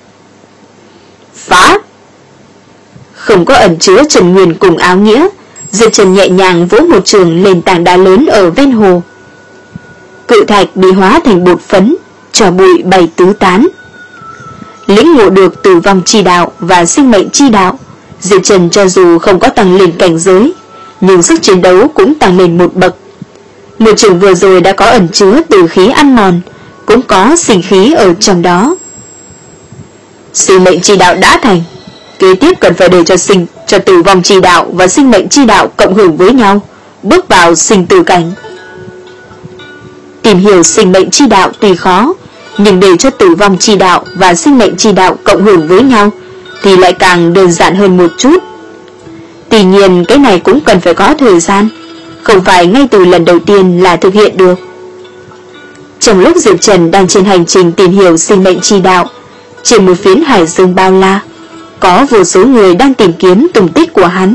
Phá! Không có ẩn chứa Trần Nguyên cùng áo nghĩa, Diệp Trần nhẹ nhàng vỗ một trường lên tảng đá lớn ở ven hồ. Cự thạch bị hóa thành bột phấn, tro bụi bay tứ tán. Lĩnh ngộ được tử vong chi đạo và sinh mệnh chi đạo, Diệp Trần cho dù không có tăng lên cảnh giới, nhưng sức chiến đấu cũng tăng lên một bậc. Một trường vừa rồi đã có ẩn chứa tử khí ăn mòn, cũng có sinh khí ở trong đó. Sinh mệnh chi đạo đã thành, kế tiếp cần phải để cho sinh cho tử vong chi đạo và sinh mệnh chi đạo cộng hưởng với nhau, bước vào sinh tử cảnh. Tìm hiểu sinh mệnh chi đạo tuy khó, nhưng để cho tử vong chi đạo và sinh mệnh chi đạo cộng hưởng với nhau thì lại càng đơn giản hơn một chút. Tuy nhiên cái này cũng cần phải có thời gian, không phải ngay từ lần đầu tiên là thực hiện được. Trong lúc Diệp Trần đang trên hành trình tìm hiểu sinh mệnh chi đạo, trên một phiến hải dương bao la, có vô số người đang tìm kiếm tung tích của hắn.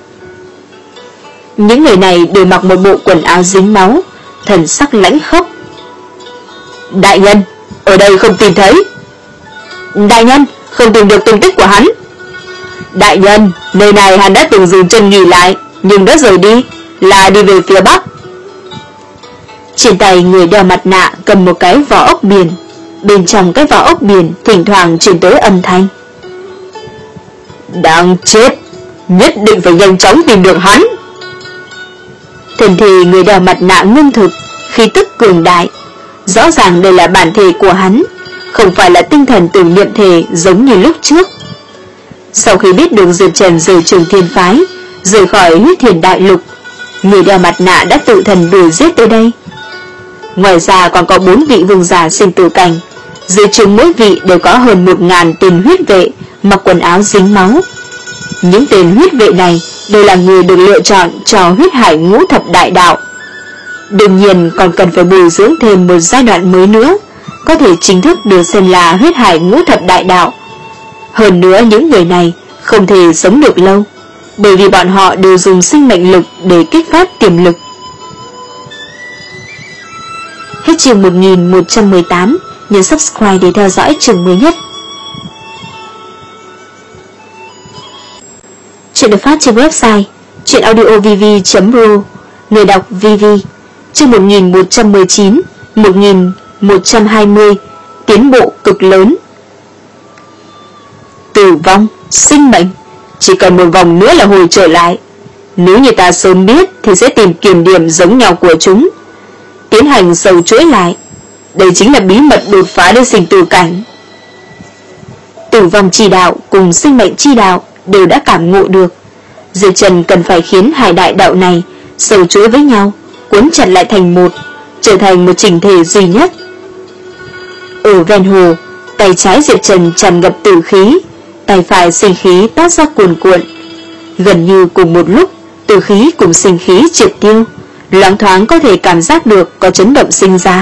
Những người này đều mặc một bộ quần áo dính máu, thần sắc lãnh khốc. Đại nhân, ở đây không tìm thấy. Đại nhân, không tìm được tung tích của hắn. Đại nhân, nơi này hắn đã từng dừng chân nghỉ lại, nhưng đã rời đi, là đi về phía bắc. Trên tay người đeo mặt nạ cầm một cái vỏ ốc biển, bên trong cái vỏ ốc biển thỉnh thoảng truyền tới âm thanh. Đang chết, nhất định phải nhanh chóng tìm được hắn. Thần thì người đeo mặt nạ ngưng thực, khí tức cường đại. Rõ ràng đây là bản thể của hắn, không phải là tinh thần tưởng niệm thể giống như lúc trước. Sau khi biết được Diệp Trần rời Trường Thiên Phái, rời khỏi Huyết Thiền Đại Lục, người đeo mặt nạ đã tự thần đuổi giết tới đây. Ngoài ra còn có bốn vị vương giả sinh tử cảnh, dưới trướng mỗi vị đều có hơn một ngàn tên huyết vệ mặc quần áo dính máu. Những tên huyết vệ này đều là người được lựa chọn cho huyết hải ngũ thập đại đạo. Đương nhiên còn cần phải bồi dưỡng thêm một giai đoạn mới nữa, có thể chính thức được xem là huyết hải ngũ thập đại đạo. Hơn nữa những người này không thể sống được lâu, bởi vì bọn họ đều dùng sinh mệnh lực để kích phát tiềm lực. Hết chương một nghìn một trăm mười tám, nhấn subscribe để theo dõi chương mới nhất. Chuyện được phát trên website chuyenaudiovv chấm ro, người đọc vê vê. Chương một nghìn một trăm mười chín, một nghìn một trăm hai mươi, tiến bộ cực lớn. Tử vong, sinh mệnh, chỉ cần một vòng nữa là hồi trở lại. Nếu như ta sớm biết thì sẽ tìm kiểm điểm giống nhau của chúng, tiến hành sâu chuỗi lại. Đây chính là bí mật đột phá đến sinh tử cảnh. Tử vong chi đạo cùng sinh mệnh chi đạo đều đã cảm ngộ được. Diệp Trần cần phải khiến hai đại đạo này sâu chuỗi với nhau, cuốn chặt lại thành một, trở thành một chỉnh thể duy nhất. Ở ven hồ, tay trái Diệp Trần tràn ngập tử khí, tay phải sinh khí toát ra cuồn cuộn. Gần như cùng một lúc, tử khí cùng sinh khí triệt tiêu, loáng thoáng có thể cảm giác được có chấn động sinh ra.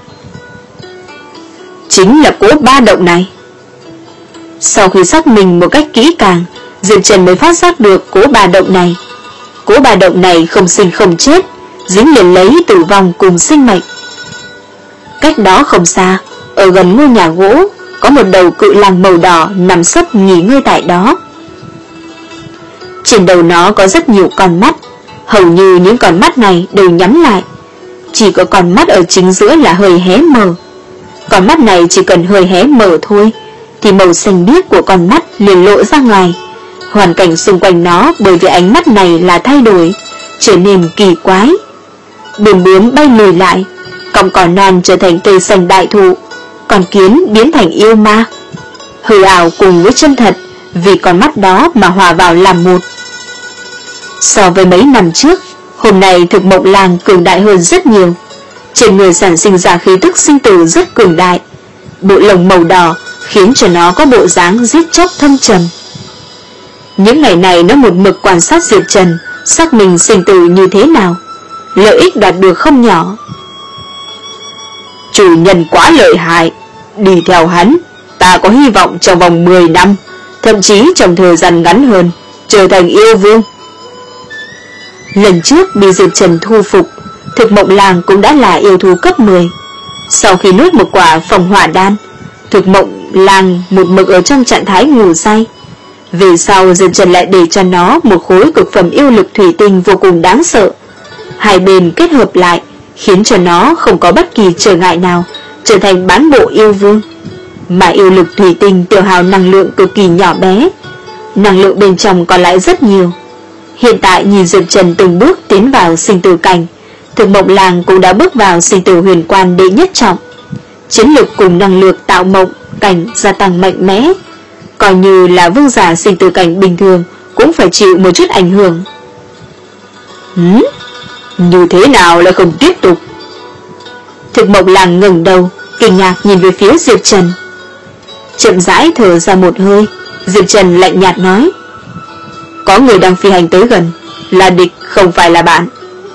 Chính là cỗ ba động này. Sau khi xác minh một cách kỹ càng, Diệp Trần mới phát giác được cỗ ba động này. Cỗ ba động này không sinh không chết, dính liền lấy tử vong cùng sinh mệnh. Cách đó không xa, ở gần ngôi nhà gỗ, có một đầu cự lang màu đỏ nằm sấp nghỉ ngơi tại đó. Trên đầu nó có rất nhiều con mắt, hầu như những con mắt này đều nhắm lại. Chỉ có con mắt ở chính giữa là hơi hé mở. Con mắt này chỉ cần hơi hé mở thôi, thì màu xanh biếc của con mắt liền lộ ra ngoài. Hoàn cảnh xung quanh nó bởi vì ánh mắt này là thay đổi, trở nên kỳ quái. Bướm bướm bay lùi lại, cọng cỏ non trở thành cây xanh đại thụ, còn kiến biến thành yêu ma. Hư ảo cùng với chân thật, vì con mắt đó mà hòa vào làm một. So với mấy năm trước, hôm nay thực mộng lang cường đại hơn rất nhiều. Trên người sản sinh ra khí tức sinh tử rất cường đại. Bộ lông màu đỏ khiến cho nó có bộ dáng giết chóc thâm trầm. Những ngày này nó một mực quan sát Diệp Trần xác minh sinh tử như thế nào, lợi ích đạt được không nhỏ. Chủ nhân quá lợi hại, đi theo hắn ta có hy vọng trong vòng mười năm, thậm chí trong thời gian ngắn hơn, trở thành yêu vương. Lần trước bị Diệp Trần thu phục, Thực Mộng Lang cũng đã là yêu thú cấp mười. Sau khi nuốt một quả phong hỏa đan, Thực Mộng Lang một mực ở trong trạng thái ngủ say. Về sau Diệp Trần lại để cho nó một khối cực phẩm yêu lực thủy tinh vô cùng đáng sợ. Hai bên kết hợp lại, khiến cho nó không có bất kỳ trở ngại nào, trở thành bán bộ yêu vương. Mà yêu lực thủy tinh tiêu hao năng lượng cực kỳ nhỏ bé, năng lượng bên trong còn lại rất nhiều. Hiện tại nhìn Diệp Trần từng bước tiến vào sinh tử cảnh, Thực Mộng Lang cũng đã bước vào sinh tử huyền quan đệ nhất trọng. Chiến lực cùng năng lượng tạo mộng cảnh gia tăng mạnh mẽ, coi như là vương giả sinh tử cảnh bình thường cũng phải chịu một chút ảnh hưởng. Hứ? Như thế nào lại không tiếp tục? Thực Mộng Lang ngẩng đầu, kinh ngạc nhìn về phía Diệp Trần. Chậm rãi thở ra một hơi, Diệp Trần lạnh nhạt nói: có người đang phi hành tới gần, là địch không phải là bạn.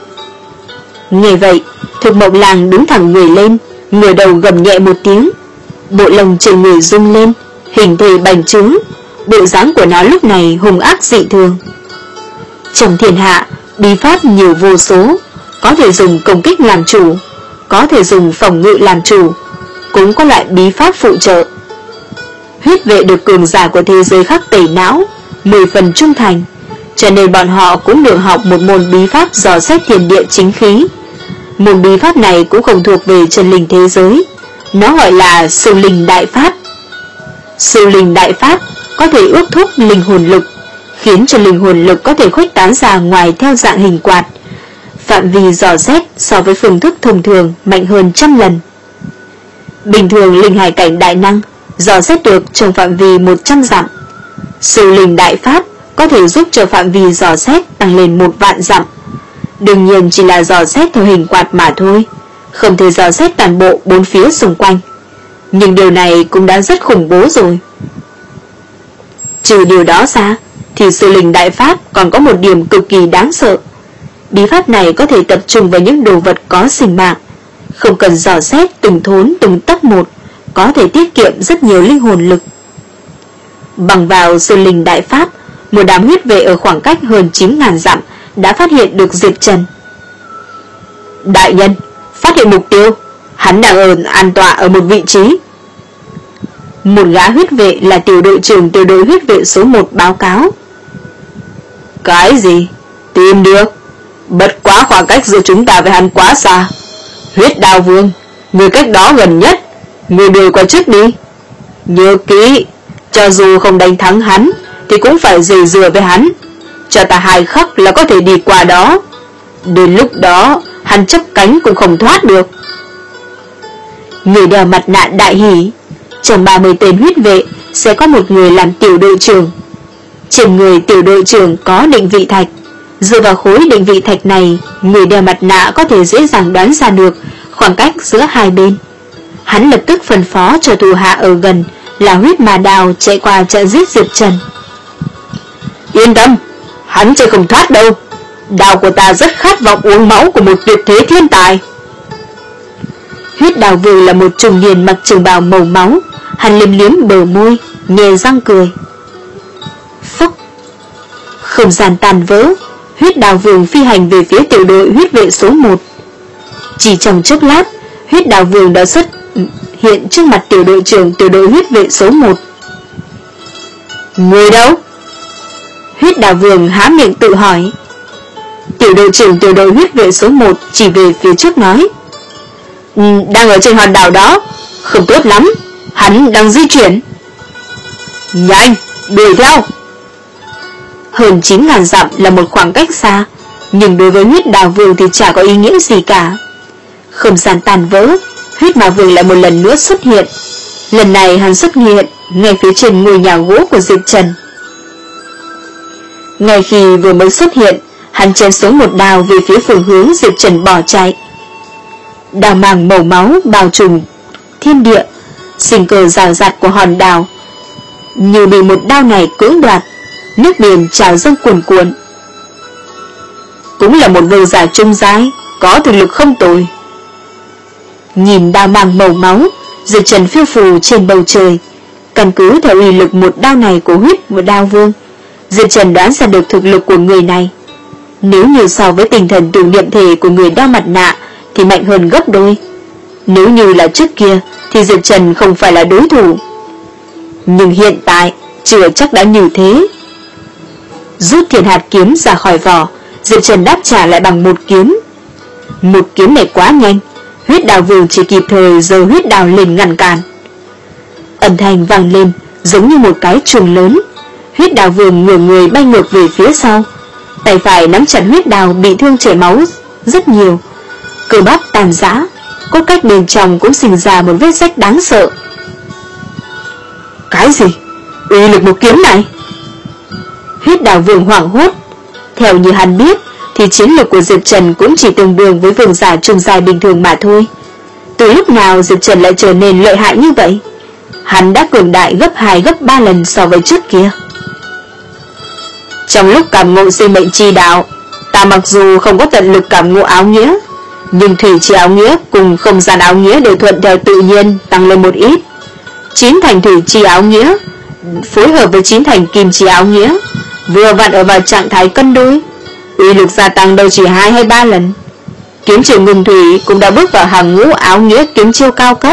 Nghe vậy, Thực Mộng Lang đứng thẳng người lên, ngửa đầu gầm nhẹ một tiếng. Bộ lông trên người rung lên, hình thể bành trướng, bộ dáng của nó lúc này hung ác dị thường. Trong thiên hạ, bí pháp nhiều vô số, có thể dùng công kích làm chủ, có thể dùng phòng ngự làm chủ, cũng có loại bí pháp phụ trợ. Huyết vệ được cường giả của thế giới khác tẩy não, mười phần trung thành, cho nên bọn họ cũng được học một môn bí pháp dò xét thiên địa chính khí. Môn bí pháp này cũng không thuộc về chân linh thế giới, nó gọi là Sư Linh Đại Pháp. Sư Linh Đại Pháp có thể ước thúc linh hồn lực, khiến cho linh hồn lực có thể khuếch tán ra ngoài theo dạng hình quạt. Phạm vi dò xét so với phương thức thông thường mạnh hơn trăm lần. Bình thường linh hải cảnh đại năng dò xét được trong phạm vi một trăm dặm. Sư Linh Đại Pháp có thể giúp cho phạm vi dò xét tăng lên một vạn dặm. Đương nhiên chỉ là dò xét theo hình quạt mà thôi, không thể dò xét toàn bộ bốn phía xung quanh. Nhưng điều này cũng đã rất khủng bố rồi. Trừ điều đó ra, thì Sư Linh Đại Pháp còn có một điểm cực kỳ đáng sợ. Bí pháp này có thể tập trung vào những đồ vật có sinh mạng, không cần dò xét từng thốn từng tấc một, có thể tiết kiệm rất nhiều linh hồn lực. Bằng vào Sư Linh Đại Pháp, một đám huyết vệ ở khoảng cách hơn chín ngàn dặm đã phát hiện được Diệp Trần. Đại nhân, phát hiện mục tiêu, hắn đang ở an tọa ở một vị trí. Một gã huyết vệ là tiểu đội trưởng tiểu đội huyết vệ số một báo cáo. Cái gì? Tìm được? Bất quá khoảng cách giữa chúng ta với hắn quá xa. Huyết Đao Vương, người cách đó gần nhất, người đuổi qua trước đi. Nhớ kỹ, cho dù không đánh thắng hắn thì cũng phải dày dừa với hắn, cho ta hai khắc là có thể đi qua đó. Đến lúc đó hắn chấp cánh cũng không thoát được. Người đeo mặt nạ đại hỉ. Trong ba mươi tên huyết vệ sẽ có một người làm tiểu đội trưởng. Trên người tiểu đội trưởng có định vị thạch. Dựa vào khối định vị thạch này, người đeo mặt nạ có thể dễ dàng đoán ra được khoảng cách giữa hai bên. Hắn lập tức phân phó cho thủ hạ ở gần là huyết mà đào chạy qua trợ giết Diệp Trần. Yên tâm, hắn chạy không thoát đâu. Đào của ta rất khát vọng uống máu của một tuyệt thế thiên tài. Huyết Đào Vương là một trung niên mặc trường bào màu máu. Hắn liếm liếm bờ môi, nhè răng cười. Phúc! Không gian tàn vỡ. Huyết Đào Vương phi hành về phía tiểu đội huyết vệ số một. Chỉ trong chốc lát, Huyết Đào Vương đã xuất hiện trước mặt tiểu đội trưởng tiểu đội huyết vệ số một. Người đâu? Huyết Đào Vương há miệng tự hỏi. Tiểu đội trưởng tiểu đội huyết vệ số một chỉ về phía trước nói: ừ, đang ở trên hòn đảo đó. Không tốt lắm, hắn đang di chuyển. Nhanh, đuổi theo. Hơn chín ngàn dặm là một khoảng cách xa, nhưng đối với Huyết Đào Vương thì chả có ý nghĩa gì cả. Không gian tàn vỡ, Huyết Ma Vương lại một lần nữa xuất hiện. Lần này hắn xuất hiện ngay phía trên ngôi nhà gỗ của Diệp Trần. Ngay khi vừa mới xuất hiện, hắn chém xuống một đao về phía phương hướng Diệp Trần bỏ chạy. Đao màng màu máu bao trùm thiên địa, sinh cơ rào rạt của hòn đảo như bị một đao này cưỡng đoạt, nước biển trào dâng cuồn cuộn. Cũng là một vương giả trung giai, có thực lực không tồi. Nhìn đao mang màu máu, Diệp Trần phiêu phù trên bầu trời. Căn cứ theo uy lực một đao này của huyết một đao vương, Diệp Trần đoán ra được thực lực của người này. Nếu như so với tinh thần tưởng niệm thể của người đeo mặt nạ thì mạnh hơn gấp đôi. Nếu như là trước kia thì Diệp Trần không phải là đối thủ. Nhưng hiện tại chưa chắc đã như thế. Rút Thiên Hạt kiếm ra khỏi vỏ, Diệp Trần đáp trả lại bằng một kiếm. Một kiếm này quá nhanh, huyết đào vương chỉ kịp thời giơ huyết đào lên ngăn cản. Âm thanh vang lên giống như một cái chuông lớn. Huyết đào vương ngửa người bay ngược về phía sau, tay phải nắm chặt huyết đào bị thương chảy máu rất nhiều, cơ bắp tàn rã, cốt cách bên trong cũng sinh ra một vết rách đáng sợ. Cái gì? Uy lực một kiếm này? Huyết đào vương hoảng hốt. Theo như hắn biết thì chiến lược của Diệp Trần cũng chỉ tương đương với vương giả trung giai bình thường mà thôi. Từ lúc nào Diệp Trần lại trở nên lợi hại như vậy? Hắn đã cường đại gấp hai gấp ba lần so với trước kia. Trong lúc cảm ngộ sinh mệnh chi đạo, ta mặc dù không có tận lực cảm ngộ áo nghĩa, nhưng thủy chi áo nghĩa cùng không gian áo nghĩa đều thuận theo tự nhiên tăng lên một ít. Chín thành thủy chi áo nghĩa phối hợp với chín thành kim chi áo nghĩa, vừa vặn ở vào trạng thái cân đối, uy lực gia tăng đâu chỉ hai hay ba lần. Kiếm chiều ngừng thủy cũng đã bước vào hàng ngũ áo nghĩa kiếm chiêu cao cấp.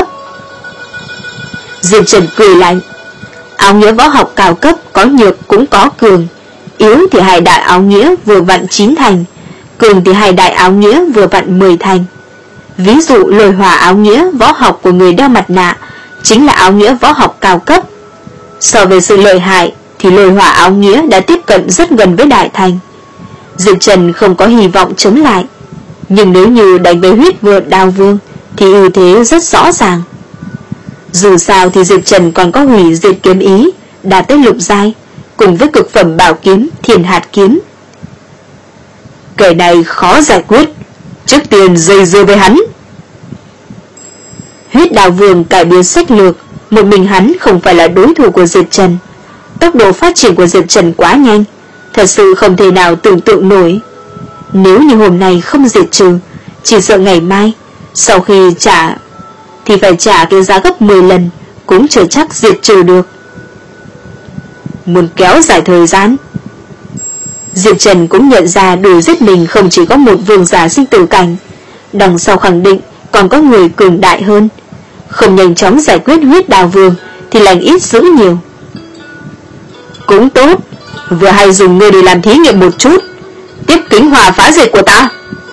Diệp Trần cười lạnh. Áo nghĩa võ học cao cấp có nhược cũng có cường, yếu thì hai đại áo nghĩa vừa vặn chín thành, cường thì hai đại áo nghĩa vừa vặn mười thành. Ví dụ lôi hỏa áo nghĩa võ học của người đeo mặt nạ chính là áo nghĩa võ học cao cấp. So với sự lợi hại thì lôi hỏa áo nghĩa đã tiếp cận rất gần với đại thành. Diệp Trần không có hy vọng chống lại, nhưng nếu như đánh với huyết vượt đao vương thì ưu thế rất rõ ràng. Dù sao thì Diệp Trần còn có hủy diệt kiếm ý đạt tới lục giai, cùng với cực phẩm bảo kiếm Thiên Hạt kiếm. Kẻ này khó giải quyết, trước tiên dây dưa với hắn. Huyết đao vương cải biến sách lược, một mình hắn không phải là đối thủ của Diệp Trần. Tốc độ phát triển của Diệp Trần quá nhanh, thật sự không thể nào tưởng tượng nổi. Nếu như hôm nay không diệt trừ, chỉ sợ ngày mai sau khi trả thì phải trả cái giá gấp mười lần cũng chưa chắc diệt trừ được. Muốn kéo dài thời gian. Diệp Trần cũng nhận ra đuổi giết mình không chỉ có một vương giả sinh tử cảnh, đằng sau khẳng định còn có người cường đại hơn. Không nhanh chóng giải quyết huyết đao vương thì lành ít dữ nhiều. Cũng tốt, vừa hay dùng ngươi để làm thí nghiệm một chút, tiếp kính hỏa phá diệt của ta.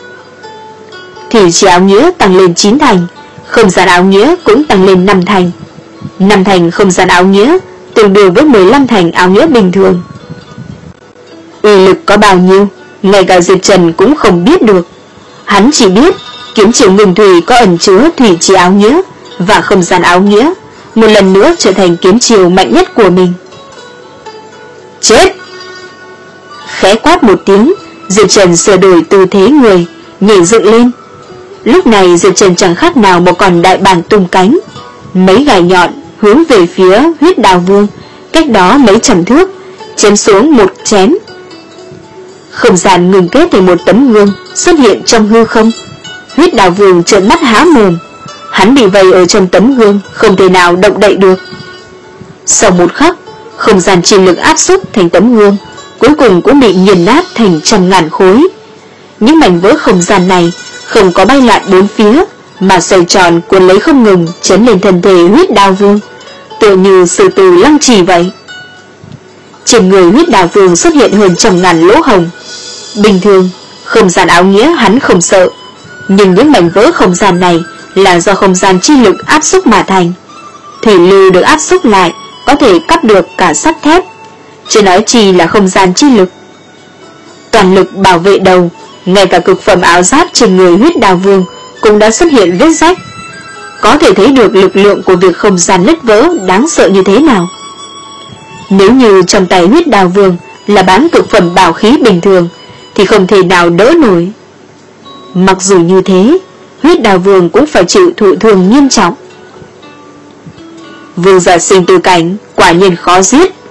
Thủy chi áo nghĩa tăng lên chín thành, không gian áo nghĩa cũng tăng lên năm thành. năm thành không gian áo nghĩa tương đương với mười lăm thành áo nghĩa bình thường. Uy lực có bao nhiêu, ngay cả Diệp Trần cũng không biết được. Hắn chỉ biết kiếm chiều ngừng thủy có ẩn chứa thủy chi áo nghĩa và không gian áo nghĩa, một lần nữa trở thành kiếm chiều mạnh nhất của mình. Chết! Khẽ quát một tiếng, Diệp Trần sửa đổi tư thế người, nhảy dựng lên. Lúc này Diệp Trần chẳng khác nào một con đại bàng tung cánh, mấy gai nhọn hướng về phía huyết đao vương, cách đó mấy trăm thước, chém xuống một chém. Không gian ngừng kết thành một tấm gương xuất hiện trong hư không. Huyết đao vương trợn mắt há mồm, hắn bị vây ở trong tấm gương, không thể nào động đậy được. Sau một khắc, không gian chi lực áp xúc thành tấm gương, cuối cùng cũng bị nghiền nát thành trăm ngàn khối. Những mảnh vỡ không gian này không có bay loạn bốn phía, mà xoay tròn cuốn lấy không ngừng, chấn lên thân thể huyết đao vương, tựa như sư tử lăng trì vậy. Trên người huyết đao vương xuất hiện hơn trăm ngàn lỗ hồng. Bình thường, không gian áo nghĩa hắn không sợ, nhưng những mảnh vỡ không gian này là do không gian chi lực áp xúc mà thành. Thủy lưu được áp xúc lại có thể cắt được cả sắt thép, chứ nói chi là không gian chi lực. Toàn lực bảo vệ đầu, ngay cả cực phẩm áo giáp trên người huyết đao vương cũng đã xuất hiện vết rách. Có thể thấy được lực lượng của việc không gian nứt vỡ đáng sợ như thế nào. Nếu như trong tay huyết đao vương là bán cực phẩm bảo khí bình thường thì không thể nào đỡ nổi. Mặc dù như thế, huyết đao vương cũng phải chịu thụ thương nghiêm trọng. Vương giả sinh tử cảnh quả nhiên khó giết.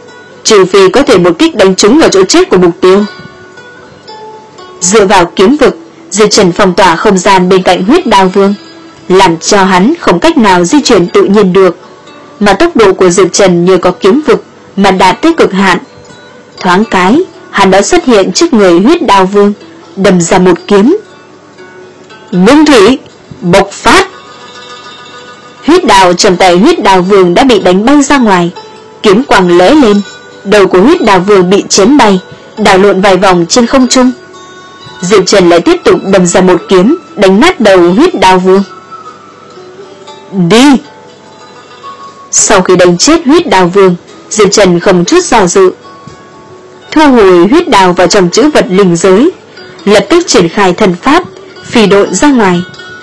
trừ phi có thể một kích đánh trúng vào chỗ chết của mục tiêu. Dựa vào kiếm vực, Diệp Trần phong tỏa không gian bên cạnh Huyết Đao Vương, làm cho hắn không cách nào di chuyển tự nhiên được, mà tốc độ của Diệp Trần nhờ có kiếm vực mà đạt tới cực hạn. Thoáng cái, hắn đã xuất hiện trước người Huyết Đao Vương, đâm ra một kiếm. Ngưng thủy, bộc phát. Huyết đao trong tay Huyết Đao Vương đã bị đánh bay ra ngoài, kiếm quang lóe lên, đầu của Huyết Đao Vương bị chém bay, đảo lộn vài vòng trên không trung. Diệp Trần lại tiếp tục đâm ra một kiếm, đánh nát đầu Huyết Đao Vương. Đi! Sau khi đánh chết Huyết Đao Vương, Diệp Trần không chút do dự, thu hồi huyết đao vào trong chữ vật linh giới, lập tức triển khai thần pháp, phi độn ra ngoài.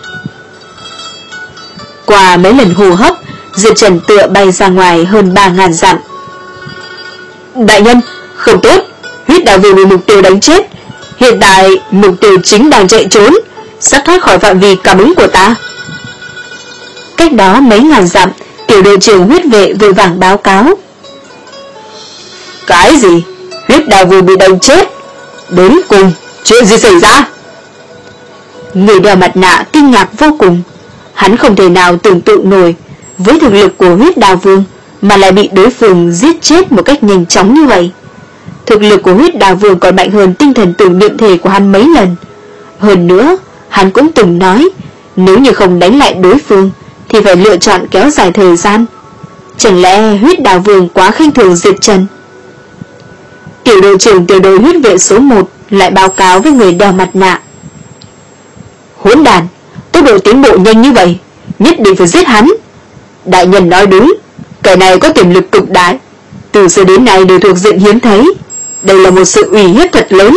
Qua mấy lần hô hấp, Diệp Trần tựa bay ra ngoài hơn ba ngàn dặm. Đại nhân, không tốt, Huyết Đao Vương bị mục tiêu đánh chết. Hiện tại mục tiêu chính đang chạy trốn, sắp thoát khỏi phạm vi cảm ứng của ta. Cách đó mấy ngàn dặm, tiểu đội trưởng huyết vệ vội vàng báo cáo. Cái gì? Huyết Đao Vương bị đánh chết? Đến cùng chuyện gì xảy ra? Người đeo mặt nạ kinh ngạc vô cùng. Hắn không thể nào tưởng tượng nổi, với thực lực của Huyết Đao Vương mà lại bị đối phương giết chết một cách nhanh chóng như vậy. Thực lực của Huyết Đao Vương còn mạnh hơn tinh thần tưởng niệm thể của hắn mấy lần. Hơn nữa, hắn cũng từng nói, nếu như không đánh lại đối phương thì phải lựa chọn kéo dài thời gian. Chẳng lẽ Huyết Đao Vương quá khinh thường Diệp Trần? Tiểu đội trưởng tiểu đội huyết vệ số một lại báo cáo với người đeo mặt nạ. Hỗn đàn, tốc độ tiến bộ nhanh như vậy, nhất định phải giết hắn. Đại nhân nói đúng, kẻ này có tiềm lực cực đại, từ xưa đến nay đều thuộc diện hiếm thấy. Đây là một sự uy hiếp thật lớn.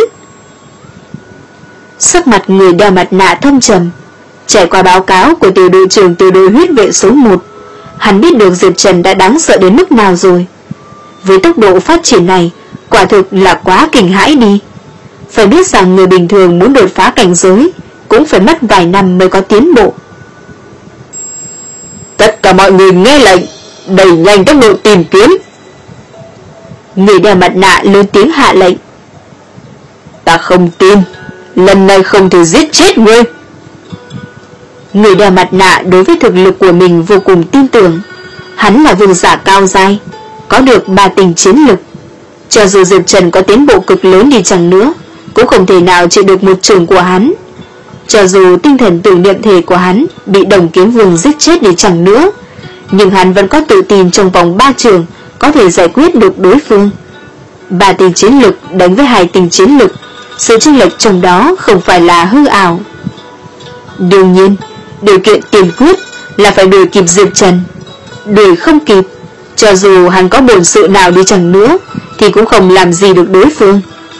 Sắc mặt người đeo mặt nạ thâm trầm. Trải qua báo cáo của tiểu đội trưởng tiểu đội huyết vệ số một, hắn biết được Diệp Trần đã đáng sợ đến mức nào rồi. Với tốc độ phát triển này, quả thực là quá kinh hãi đi. Phải biết rằng người bình thường muốn đột phá cảnh giới cũng phải mất vài năm mới có tiến bộ. Tất cả mọi người nghe lệnh, đẩy nhanh tốc độ tìm kiếm. Người đeo mặt nạ lớn tiếng hạ lệnh. Ta không tin, lần này không thể giết chết ngươi. Người đeo mặt nạ đối với thực lực của mình vô cùng tin tưởng. Hắn là vương giả cao giai, có được ba tình chiến lực. Cho dù Diệp Trần có tiến bộ cực lớn đi chăng nữa, cũng không thể nào chịu được một trường của hắn. Cho dù tinh thần tưởng niệm thể của hắn bị Đồng Kiếm Vương giết chết đi chăng nữa, nhưng hắn vẫn có tự tin trong vòng ba trường có thể giải quyết được đối phương. Ba tình chiến lực đánh với hai tình chiến lực, sự chênh lệch trong đó không phải là hư ảo. Đương nhiên, điều kiện tiên quyết là phải đuổi kịp Diệp Trần. Đuổi không kịp, cho dù hắn có bổn sự nào đi chăng nữa thì cũng không làm gì được đối phương.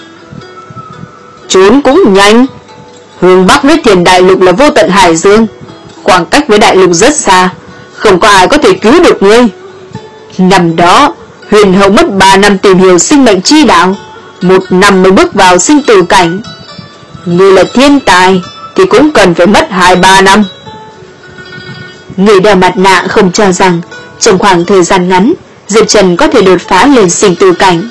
Trốn cũng nhanh. Hướng Bắc với Thiền Đại Lục là vô tận hải dương, khoảng cách với đại lục rất xa, không có ai có thể cứu được ngươi. Năm đó Huyền Hậu mất ba năm tìm hiểu sinh mệnh chi đạo, một năm mới bước vào sinh tử cảnh. Ngươi là thiên tài thì cũng cần phải mất hai ba năm. Người đeo mặt nạ không cho rằng trong khoảng thời gian ngắn Diệp Trần có thể đột phá lên sinh tử cảnh.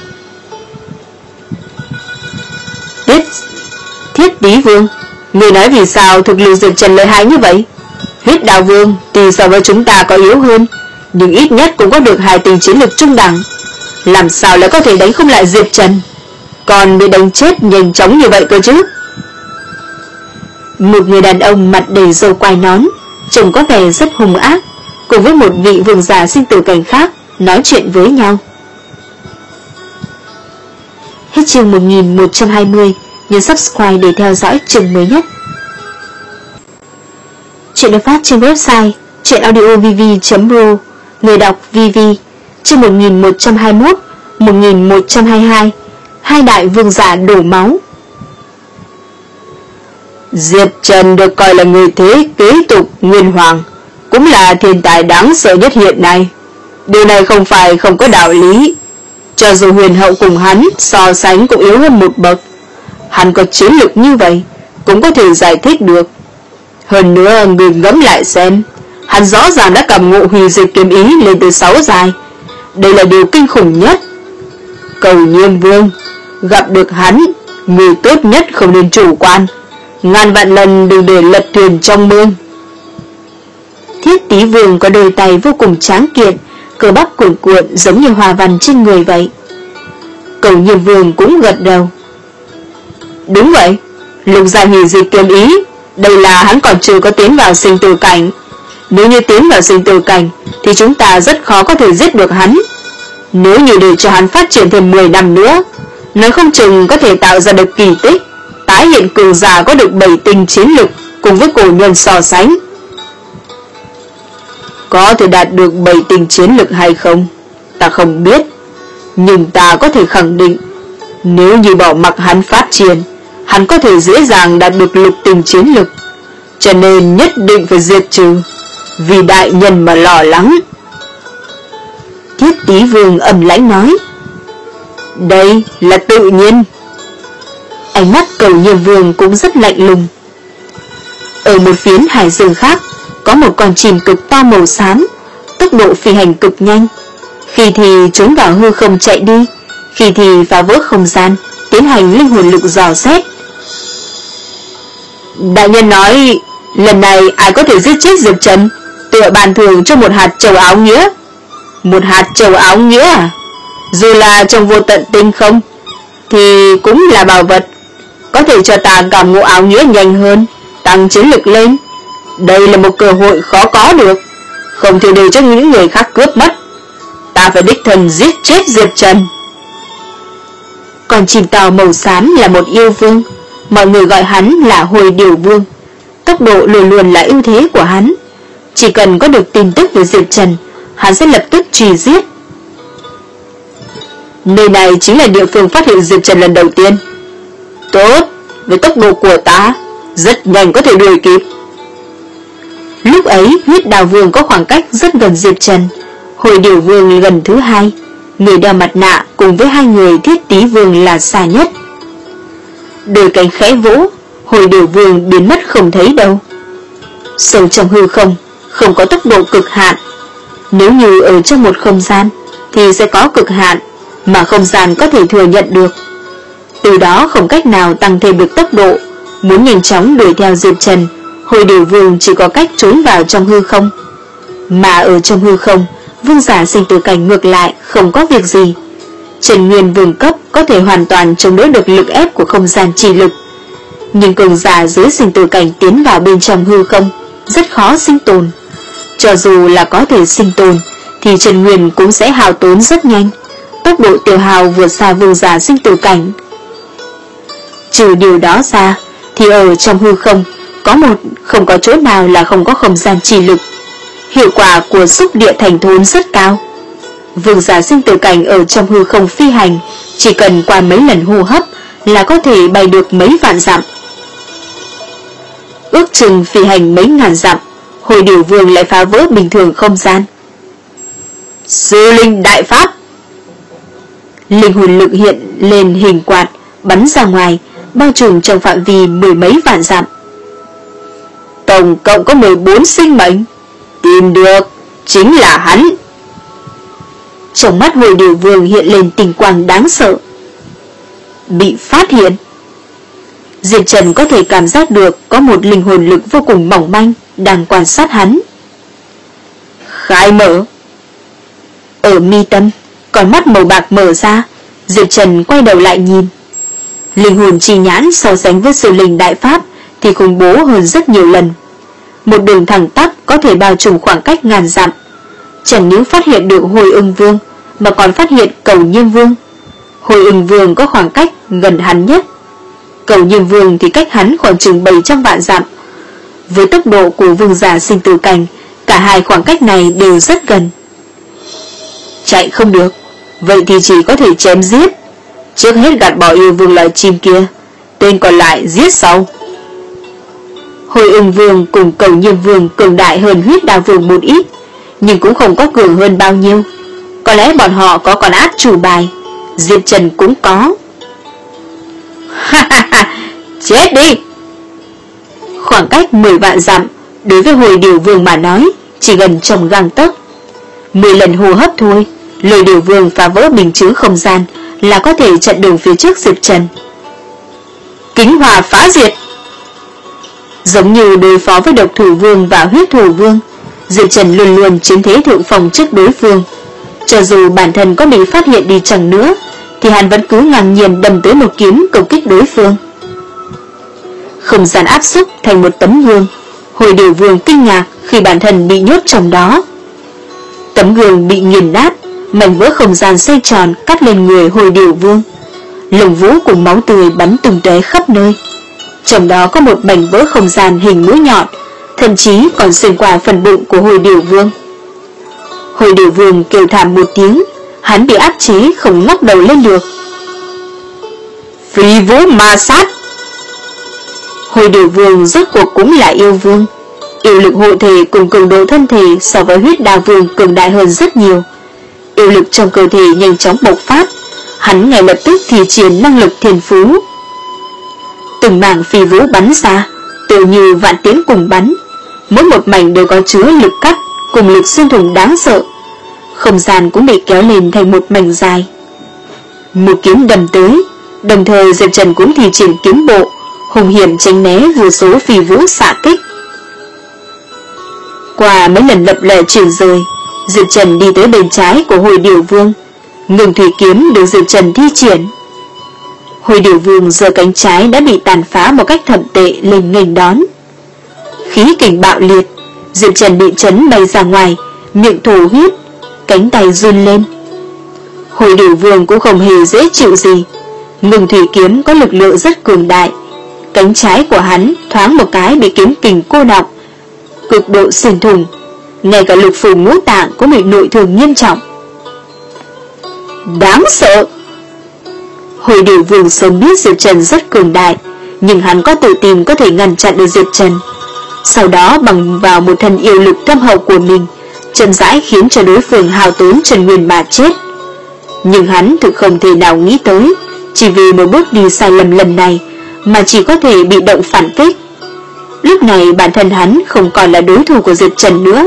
Tiết Thiết Tí Vương, người nói vì sao thực lực Diệp Trần lợi hại như vậy? Huyết Đao Vương tuy so với chúng ta có yếu hơn, nhưng ít nhất cũng có được hai tình chiến lực trung đẳng, làm sao lại có thể đánh không lại Diệp Trần, còn bị đánh chết nhanh chóng như vậy cơ chứ? Một người đàn ông mặt đầy râu quai nón, trông có vẻ rất hung ác, cùng với một vị vương giả sinh tử cảnh khác nói chuyện với nhau. Hết chương một nghìn một trăm hai mươi, nhấn subscribe để theo dõi chương mới nhất. Chuyện được phát trên website chuyenaudiovv chấm pro, người đọc vê vê. Chương một nghìn một trăm hai mươi mốt, một nghìn một trăm hai mươi hai, hai đại vương giả đổ máu. Diệp Trần được coi là người thế kế tục Nguyên Hoàng, cũng là thiên tài đáng sợ nhất hiện nay. Điều này không phải không có đạo lý. Cho dù Huyền Hậu cùng hắn so sánh cũng yếu hơn một bậc, hắn có chiến lược như vậy cũng có thể giải thích được. Hơn nữa người ngẫm lại xem, hắn rõ ràng đã cầm ngộ hủy diệt kiếm ý lên tới sáu giai. Đây là điều kinh khủng nhất. Cầu Nhiêm Vương, gặp được hắn, người tốt nhất không nên chủ quan, ngàn vạn lần đừng để lật thuyền trong mương. Thiết Tý Vương có đôi tay vô cùng tráng kiện, cơ bắp cuồn cuộn giống như hoa văn trên người vậy. Cầu Nhiêm Vương cũng gật đầu. Đúng vậy, Lục Gia hủy diệt kiếm ý, đây là hắn còn chưa có tiến vào sinh tử cảnh. Nếu như tiến vào sinh tử cảnh thì chúng ta rất khó có thể giết được hắn. Nếu như để cho hắn phát triển thêm mười năm nữa, nói không chừng có thể tạo ra được kỳ tích, tái hiện cường giả có được bảy tinh chiến lực cùng với cổ nhân so sánh. Có thể đạt được bảy tinh chiến lực hay không, ta không biết, nhưng ta có thể khẳng định, nếu như bỏ mặc hắn phát triển, hắn có thể dễ dàng đạt được lục tinh chiến lực, cho nên nhất định phải diệt trừ, vì đại nhân mà lo lắng. Thiết Tý Vương ầm lãnh nói. Đây là tự nhiên. Ánh mắt Cầu Nhiêm Vương cũng rất lạnh lùng. Ở một phiến hải dương khác, có một con chim cực to màu xám, tốc độ phi hành cực nhanh, khi thì trốn vào hư không chạy đi, khi thì phá vỡ không gian, tiến hành linh hồn lực dò xét. Đại nhân nói, lần này ai có thể giết chết Diệp Trần, tựa bàn thưởng cho một hạt châu áo nghĩa. Một hạt châu áo nghĩa à? Dù là trong vô tận tinh không thì cũng là bảo vật, có thể cho ta cảm ngộ áo nghĩa nhanh hơn, tăng chiến lực lên. Đây là một cơ hội khó có được, không thể để cho những người khác cướp mất. Ta phải đích thân giết chết Diệp Trần. Còn chim to màu xám là một yêu vương, mọi người gọi hắn là Hồi Điểu Vương. Tốc độ luôn luôn là ưu thế của hắn, chỉ cần có được tin tức về Diệp Trần, hắn sẽ lập tức truy giết. Nơi này chính là địa phương phát hiện Diệp Trần lần đầu tiên. Tốt, với tốc độ của ta, rất nhanh có thể đuổi kịp. Lúc ấy, Huyết Đào Vương có khoảng cách rất gần Diệp Trần, Hồi Điểu Vương gần thứ hai, người đeo mặt nạ cùng với hai người Thiết Tý Vương là xa nhất. Đôi cánh khẽ vỗ, Hồi Điểu Vương biến mất không thấy đâu. Sâu trong hư không, không có tốc độ cực hạn. Nếu như ở trong một không gian thì sẽ có cực hạn mà không gian có thể thừa nhận được. Từ đó không cách nào tăng thêm được tốc độ. Muốn nhanh chóng đuổi theo Diệp Trần, Hồi Điểu Vương chỉ có cách trốn vào trong hư không. Mà ở trong hư không, vương giả sinh tử cảnh ngược lại không có việc gì. Trần Nguyên Vương cấp có thể hoàn toàn chống đỡ được lực ép của không gian trì lực, nhưng cường giả dưới sinh tử cảnh tiến vào bên trong hư không rất khó sinh tồn. Cho dù là có thể sinh tồn thì Trần Nguyên cũng sẽ hao tốn rất nhanh, tốc độ tiêu hao vượt xa vương giả sinh tử cảnh. Trừ điều đó ra thì ở trong hư không có một không có chỗ nào là không có không gian trì lực. Hiệu quả của xúc địa thành thốn rất cao. Vương giả sinh tử cảnh ở trong hư không phi hành, chỉ cần qua mấy lần hô hấp là có thể bay được mấy vạn dặm. Ước chừng phi hành mấy ngàn dặm, Hồi Điểu Vương lại phá vỡ bình thường không gian. Sư linh đại pháp. Linh hồn lực hiện lên hình quạt, bắn ra ngoài, bao trùm trong phạm vi mười mấy vạn dặm. Tổng cộng có mười bốn sinh mệnh, tìm được chính là hắn. Trong mắt Hồi Điểu Vương hiện lên tình quang đáng sợ. Bị phát hiện. Diệp Trần có thể cảm giác được có một linh hồn lực vô cùng mỏng manh đang quan sát hắn. Khai mở. Ở mi tâm, con mắt màu bạc mở ra, Diệp Trần quay đầu lại nhìn. Linh hồn chi nhãn so sánh với Sư Linh đại pháp thì khủng bố hơn rất nhiều lần. Một đường thẳng tắp có thể bao trùm khoảng cách ngàn dặm. Chẳng những phát hiện được Hồi Ưng Vương mà còn phát hiện Cầu Nhiêm Vương. Hồi Ưng Vương có khoảng cách gần hắn nhất, Cầu Nhiêm Vương thì cách hắn khoảng chừng bảy trăm vạn dặm. Với tốc độ của vương giả sinh tử cảnh, cả hai khoảng cách này đều rất gần. Chạy không được, vậy thì chỉ có thể chém giết. Trước hết gạt bỏ yêu vương loài chim kia, tên còn lại giết sau. Hồi Ưng Vương cùng Cầu Nhiêm Vương cường đại hơn Huyết Đào Vương một ít, nhưng cũng không có cường hơn bao nhiêu. Có lẽ bọn họ có con át chủ bài, Diệp Trần cũng có. Ha ha ha, chết đi. Khoảng cách mười vạn dặm đối với Hồi Điểu Vương mà nói chỉ gần trong gang tấc. Mười lần hô hấp thôi, Lôi Điểu Vương phá vỡ bình chướng không gian, là có thể chặn đường phía trước Diệp Trần. Kính hỏa phá diệt. Giống như đối phó với độc thủ vương và huyết thủ vương, Diệp Trần luôn luôn chiếm thế thượng phòng trước đối phương. Cho dù bản thân có bị phát hiện đi chăng nữa, thì hắn vẫn cứ ngang nhiên đâm tới một kiếm công kích đối phương. Không gian áp xúc thành một tấm gương. Hồi Điều Vương kinh ngạc khi bản thân bị nhốt trong đó. Tấm gương bị nghiền nát, mảnh vỡ không gian xoay tròn cắt lên người Hồi Điều Vương. Lồng vũ cùng máu tươi bắn tung tóe khắp nơi. Trong đó có một mảnh vỡ không gian hình mũi nhọn, thậm chí còn xuyên qua phần bụng của Hồi Điều Vương. Hồi Điều Vương kêu thảm một tiếng, hắn bị áp chế không ngóc đầu lên được. Phi vũ ma sát. Hồi Điều Vương rốt cuộc cũng là yêu vương. Yêu lực hộ thể cùng cường độ thân thể so với huyết đa vương cường đại hơn rất nhiều. Yêu lực trong cơ thể nhanh chóng bộc phát, hắn ngay lập tức thi triển năng lực thiên phú. Từng mảng phi vũ bắn ra, tựa như vạn tiễn cùng bắn, mỗi một mảnh đều có chứa lực cắt cùng lực xuyên thủng đáng sợ. Không gian cũng bị kéo lên thành một mảnh dài. Một kiếm đâm tới, đồng thời Diệp Trần cũng thi triển kiếm bộ, hùng hiểm tránh né vô số phi vũ xạ kích. Qua mấy lần lập lè chuyển rời, Diệp Trần đi tới bên trái của Hồi Điều Vương. Ngừng thủy kiếm được Diệp Trần thi triển. Hồi Điều Vương giờ cánh trái đã bị tàn phá một cách thậm tệ lên nghênh đón. Khí kình bạo liệt, Diệp Trần bị chấn bay ra ngoài, miệng thổ huyết, cánh tay run lên. Hồi Điều Vương cũng không hề dễ chịu gì. Ngừng thủy kiếm có lực lượng rất cường đại. Cánh trái của hắn thoáng một cái bị kiếm kình cô đọng, cực độ xuyên thủng, ngay cả lục phủ ngũ tạng cũng bị nội thương nghiêm trọng. Đáng sợ. Hồi Điều Vương sớm biết Diệp Trần rất cường đại, nhưng hắn có tự tin có thể ngăn chặn được Diệp Trần. Sau đó bằng vào một thân yêu lực thâm hậu của mình, chậm rãi khiến cho đối phương hao tốn chân nguyên mà chết. Nhưng hắn thực không thể nào nghĩ tới, chỉ vì một bước đi sai lầm lần này mà chỉ có thể bị động phản kích. Lúc này bản thân hắn không còn là đối thủ của Diệp Trần nữa.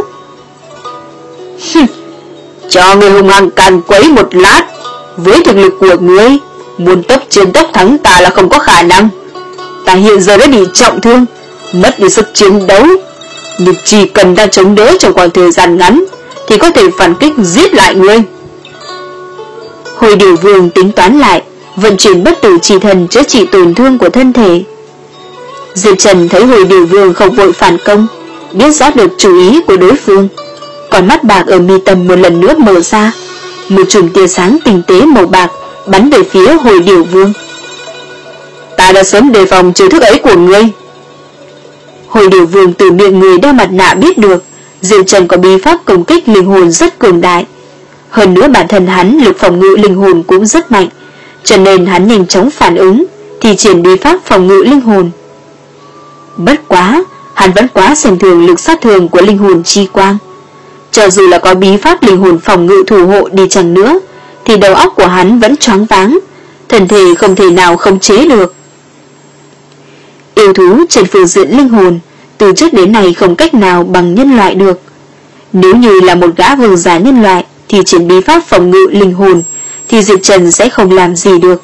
Cho người hung hăng càn quấy một lát, với thực lực của ngươi, muốn tốc chiến tốc thắng ta là không có khả năng. Ta hiện giờ đã bị trọng thương, mất đi sức chiến đấu, nhưng chỉ cần ta chống đỡ trong khoảng thời gian ngắn thì có thể phản kích giết lại ngươi. Hồi Điều Vương tính toán lại, vận chuyển bất tử chỉ thần chữa trị tổn thương của thân thể. Diệp Trần thấy Hồi Điều Vương không vội phản công, biết rõ được chủ ý của đối phương. Còn mắt bạc ở mi tâm một lần nữa mở ra, một chùm tia sáng tinh tế màu bạc bắn về phía Hồi Điều Vương. Ta đã sớm đề phòng chiêu thức ấy của ngươi. Hồi Điều Vương từ miệng người đeo mặt nạ biết được Diệp Trần có bí pháp công kích linh hồn rất cường đại. Hơn nữa bản thân hắn lực phòng ngự linh hồn cũng rất mạnh, cho nên hắn nhanh chóng phản ứng, thì triển bí pháp phòng ngự linh hồn. Bất quá, hắn vẫn quá xem thường lực sát thương của linh hồn chi quang. Cho dù là có bí pháp linh hồn phòng ngự thủ hộ đi chăng nữa, thì đầu óc của hắn vẫn choáng váng, thân thể không thể nào khống chế được. Yêu thú trên phương diện linh hồn từ trước đến nay không cách nào bằng nhân loại được. Nếu như là một gã vương giả nhân loại thì triển bí pháp phòng ngự linh hồn thì Diệp Trần sẽ không làm gì được.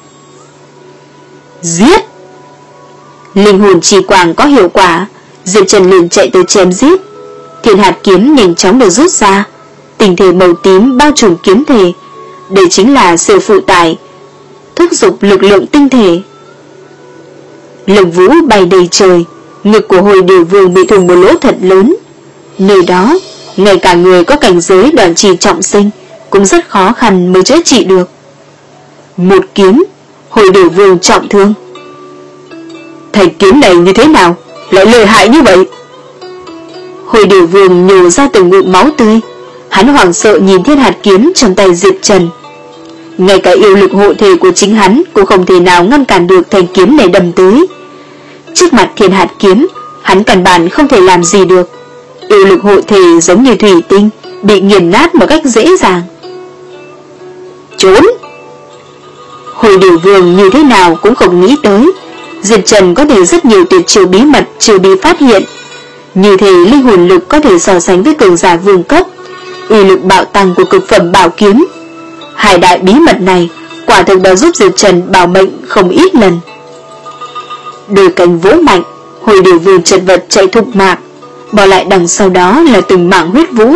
Giết! Linh hồn chỉ quang có hiệu quả, Diệp Trần liền chạy tới chém giết. Thiên hạt kiếm nhanh chóng được rút ra, tinh thể màu tím bao trùm kiếm thể. Đây chính là sự phụ tải thúc giục lực lượng tinh thể. Lồng vũ bay đầy trời, ngực của Hồi Điều Vương bị thủng một lỗ thật lớn. Nơi đó, ngay cả người có cảnh giới đoạn trì trọng sinh cũng rất khó khăn mới chữa trị được. Một kiếm, Hồi Điều Vương trọng thương. Thanh kiếm này như thế nào lại lợi hại như vậy? Hồi Điều Vương nhổ ra từng ngụm máu tươi. Hắn hoảng sợ nhìn thiên hạt kiếm trong tay Diệp Trần. Ngay cả yêu lực hộ thể của chính hắn cũng không thể nào ngăn cản được thanh kiếm này đâm tới. Trước mặt thiên hạt kiếm, hắn căn bản không thể làm gì được. Yêu lực hộ thể giống như thủy tinh, bị nghiền nát một cách dễ dàng. Trốn! Hồi Điều Vương như thế nào cũng không nghĩ tới Diệp Trần có thể rất nhiều tuyệt chiêu bí mật chưa bị phát hiện. Như thế linh hồn lực có thể so sánh với cường giả vương cấp, uy lực bạo tăng của cực phẩm bảo kiếm. Hai đại bí mật này quả thực đã giúp Diệp Trần bảo mệnh không ít lần. Đôi cánh vỗ mạnh, Hồi Điểu Vương chật vật chạy thục mạng, bỏ lại đằng sau đó là từng mảng huyết vũ.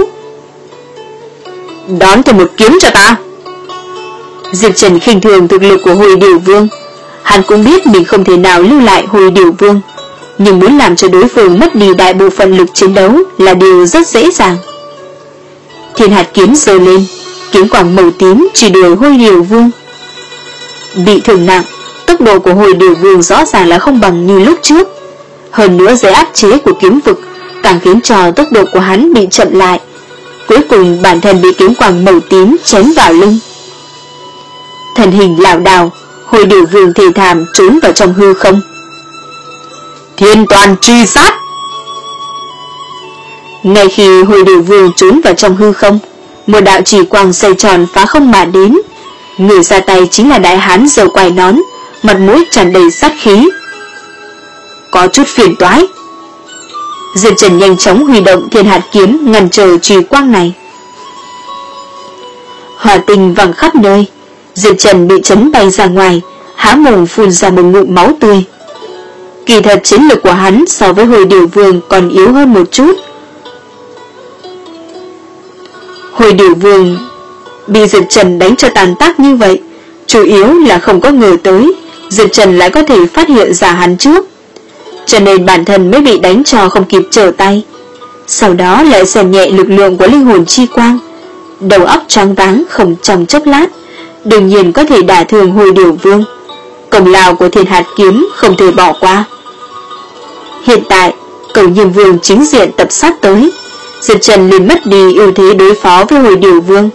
Đón thêm một kiếm cho ta. Diệp Trần khinh thường thực lực của Hồi Điểu Vương. Hắn cũng biết mình không thể nào lưu lại Hồi Điểu Vương, nhưng muốn làm cho đối phương mất đi đại bộ phận lực chiến đấu là điều rất dễ dàng. Thiên hạt kiếm giơ lên, kiếm quang màu tím chỉ đuổi Hồi Điểu Vương. Bị thương nặng, tốc độ của Hồi Điểu Vương rõ ràng là không bằng như lúc trước. Hơn nữa dưới áp chế của kiếm vực càng khiến cho tốc độ của hắn bị chậm lại. Cuối cùng bản thân bị kiếm quang màu tím chém vào lưng. Thân hình lảo đảo, Hồi Điểu Vương thề thảm trốn vào trong hư không. Thiên toàn truy sát. Ngay khi Hồi Điểu Vương trốn vào trong hư không, một đạo chỉ quang xoay tròn phá không mà đến. Người ra tay chính là đại hán râu quai nón, mặt mũi tràn đầy sát khí. Có chút phiền toái. Diệp Trần nhanh chóng huy động thiên hạt kiếm ngăn trở chỉ quang này. Hỏa tinh văng khắp nơi, Diệp Trần bị chấn bay ra ngoài, há mồm phun ra một ngụm máu tươi. Kỳ thật chiến lực của hắn so với Hồi Điểu Vương còn yếu hơn một chút. Hồi Điểu Vương bị Diệp Trần đánh cho tàn tác như vậy, chủ yếu là không có ngờ tới Diệp Trần lại có thể phát hiện ra hắn trước, cho nên bản thân mới bị đánh cho không kịp trở tay. Sau đó lại xem nhẹ lực lượng của linh hồn chi quang, đầu óc choáng váng không trong chốc lát, đương nhiên có thể đả thương Hồi Điểu Vương. Công lao của thiên hạt kiếm không thể bỏ qua. Hiện tại Cẩu Nhiêm Vương chính diện tập sát tới, Diệp Trần liền mất đi ưu thế đối phó với Hồi Điểu Vương.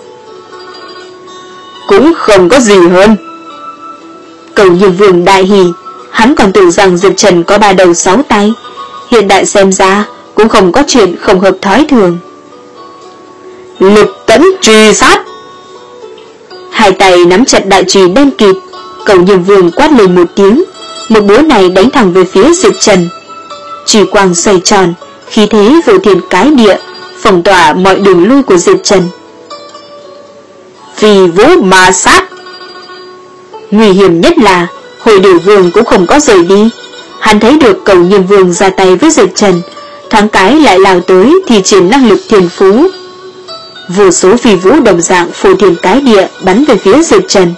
Cũng không có gì hơn. Cẩu Nhiêm Vương đại hỉ, hắn còn tưởng rằng Diệp Trần có ba đầu sáu tay, hiện tại xem ra cũng không có chuyện không hợp thói thường. Lực tẫn truy sát. Hai tay nắm chặt đại chùy đen kịt, Cẩu Nhiêm Vương quát lên một tiếng, một búa này đánh thẳng về phía Diệp Trần. Chùy quang xoay tròn, khí thế vô thiên cái địa, phong tỏa mọi đường lui của Diệp Trần. Vì vũ mà sát. Nguy hiểm nhất là Hồi Điểu Vương cũng không có rời đi. Hắn thấy được Cẩu Nhiêm Vương ra tay với Diệp Trần, thoáng cái lại lao tới thì triển năng lực thiên phú. Vô số phi vũ đồng dạng phô thiên cái địa bắn về phía Diệp Trần.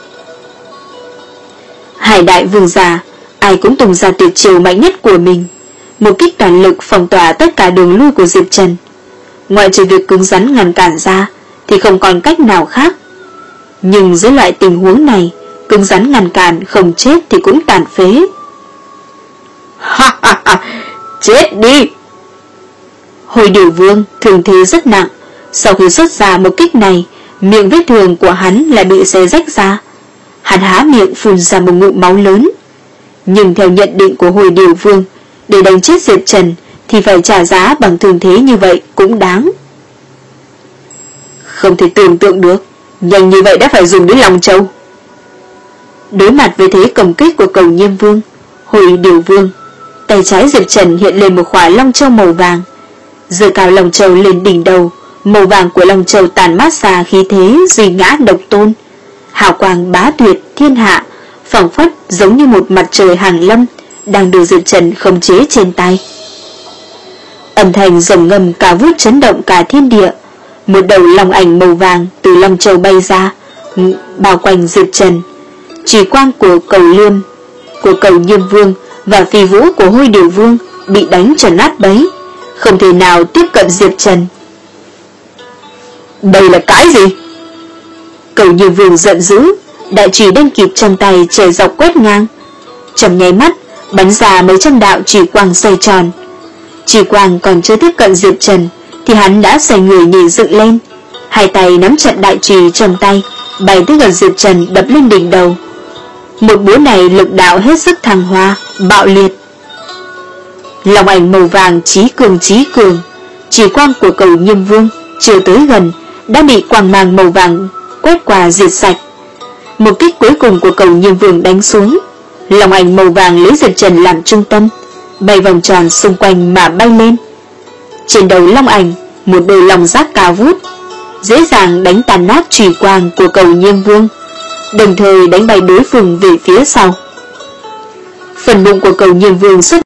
Hải đại vương giả ai cũng tung ra tuyệt chiêu mạnh nhất của mình, một kích toàn lực phong tỏa tất cả đường lui của Diệp Trần. Ngoại trừ việc cứng rắn ngăn cản ra thì không còn cách nào khác. Nhưng dưới loại tình huống này, cứng rắn ngăn cản không chết thì cũng tàn phế. Ha ha ha, chết đi. Hồi Điểu Vương thường thế rất nặng, sau khi xuất ra một kích này, miệng vết thương của hắn lại bị xé rách ra. Hắn há miệng phun ra một ngụm máu lớn. Nhưng theo nhận định của Hồi Điểu Vương, để đánh chết Diệp Trần thì phải trả giá bằng thương thế như vậy cũng đáng. Không thể tưởng tượng được, nhanh như vậy đã phải dùng đến Long Châu. Đối mặt với thế công kích của Cẩu Nhiêm Vương, Hồi Điểu Vương, tay trái Diệp Trần hiện lên một khỏa Long Châu màu vàng, giơ cao Long Châu lên đỉnh đầu. Màu vàng của Long Châu tàn mát ra khí thế duy ngã độc tôn, hào quang bá tuyệt thiên hạ, phảng phất giống như một mặt trời hàng lâm đang được Diệp Trần khống chế trên tay. Âm thanh rồng ngầm cả vút chấn động cả thiên địa. Một đầu long ảnh màu vàng từ Long Châu bay ra, bao quanh Diệp Trần. Chỉ quang của Cẩu Liêm, của Cẩu Nhiêm Vương và phi vũ của Hồi Điểu Vương bị đánh cho nát bấy, không thể nào tiếp cận Diệp Trần. Đây là cái gì? Cẩu Nhiêm Vương giận dữ, đại chùy đen kịt trong tay chảy dọc quét ngang, trong nháy mắt bắn ra mấy trăm đạo chỉ quang xoay tròn. Chỉ quang còn chưa tiếp cận Diệp Trần thì hắn đã xoay người nhảy dựng lên, hai tay nắm chặt đại chùy trong tay, bay tới gần Diệp Trần đập lên đỉnh đầu. Một búa này lực đạo hết sức thăng hoa, bạo liệt. Long ảnh màu vàng chí cường chí cường, chỉ quang của Cẩu Nhiêm Vương chưa tới gần đã bị quang mang màu vàng quét qua diệt sạch. Một kích cuối cùng của Cẩu Nhiêm Vương đánh xuống, long ảnh màu vàng lấy Diệp Trần làm trung tâm, bay vòng tròn xung quanh mà bay lên. Trên đầu long ảnh, một đôi long giác cao vút, dễ dàng đánh tàn nát chùy quang của Cẩu Nhiêm Vương. đồng thời đánh bay đối phương về phía sau. Phần bụng của Cầu Nhiêm Vương xuất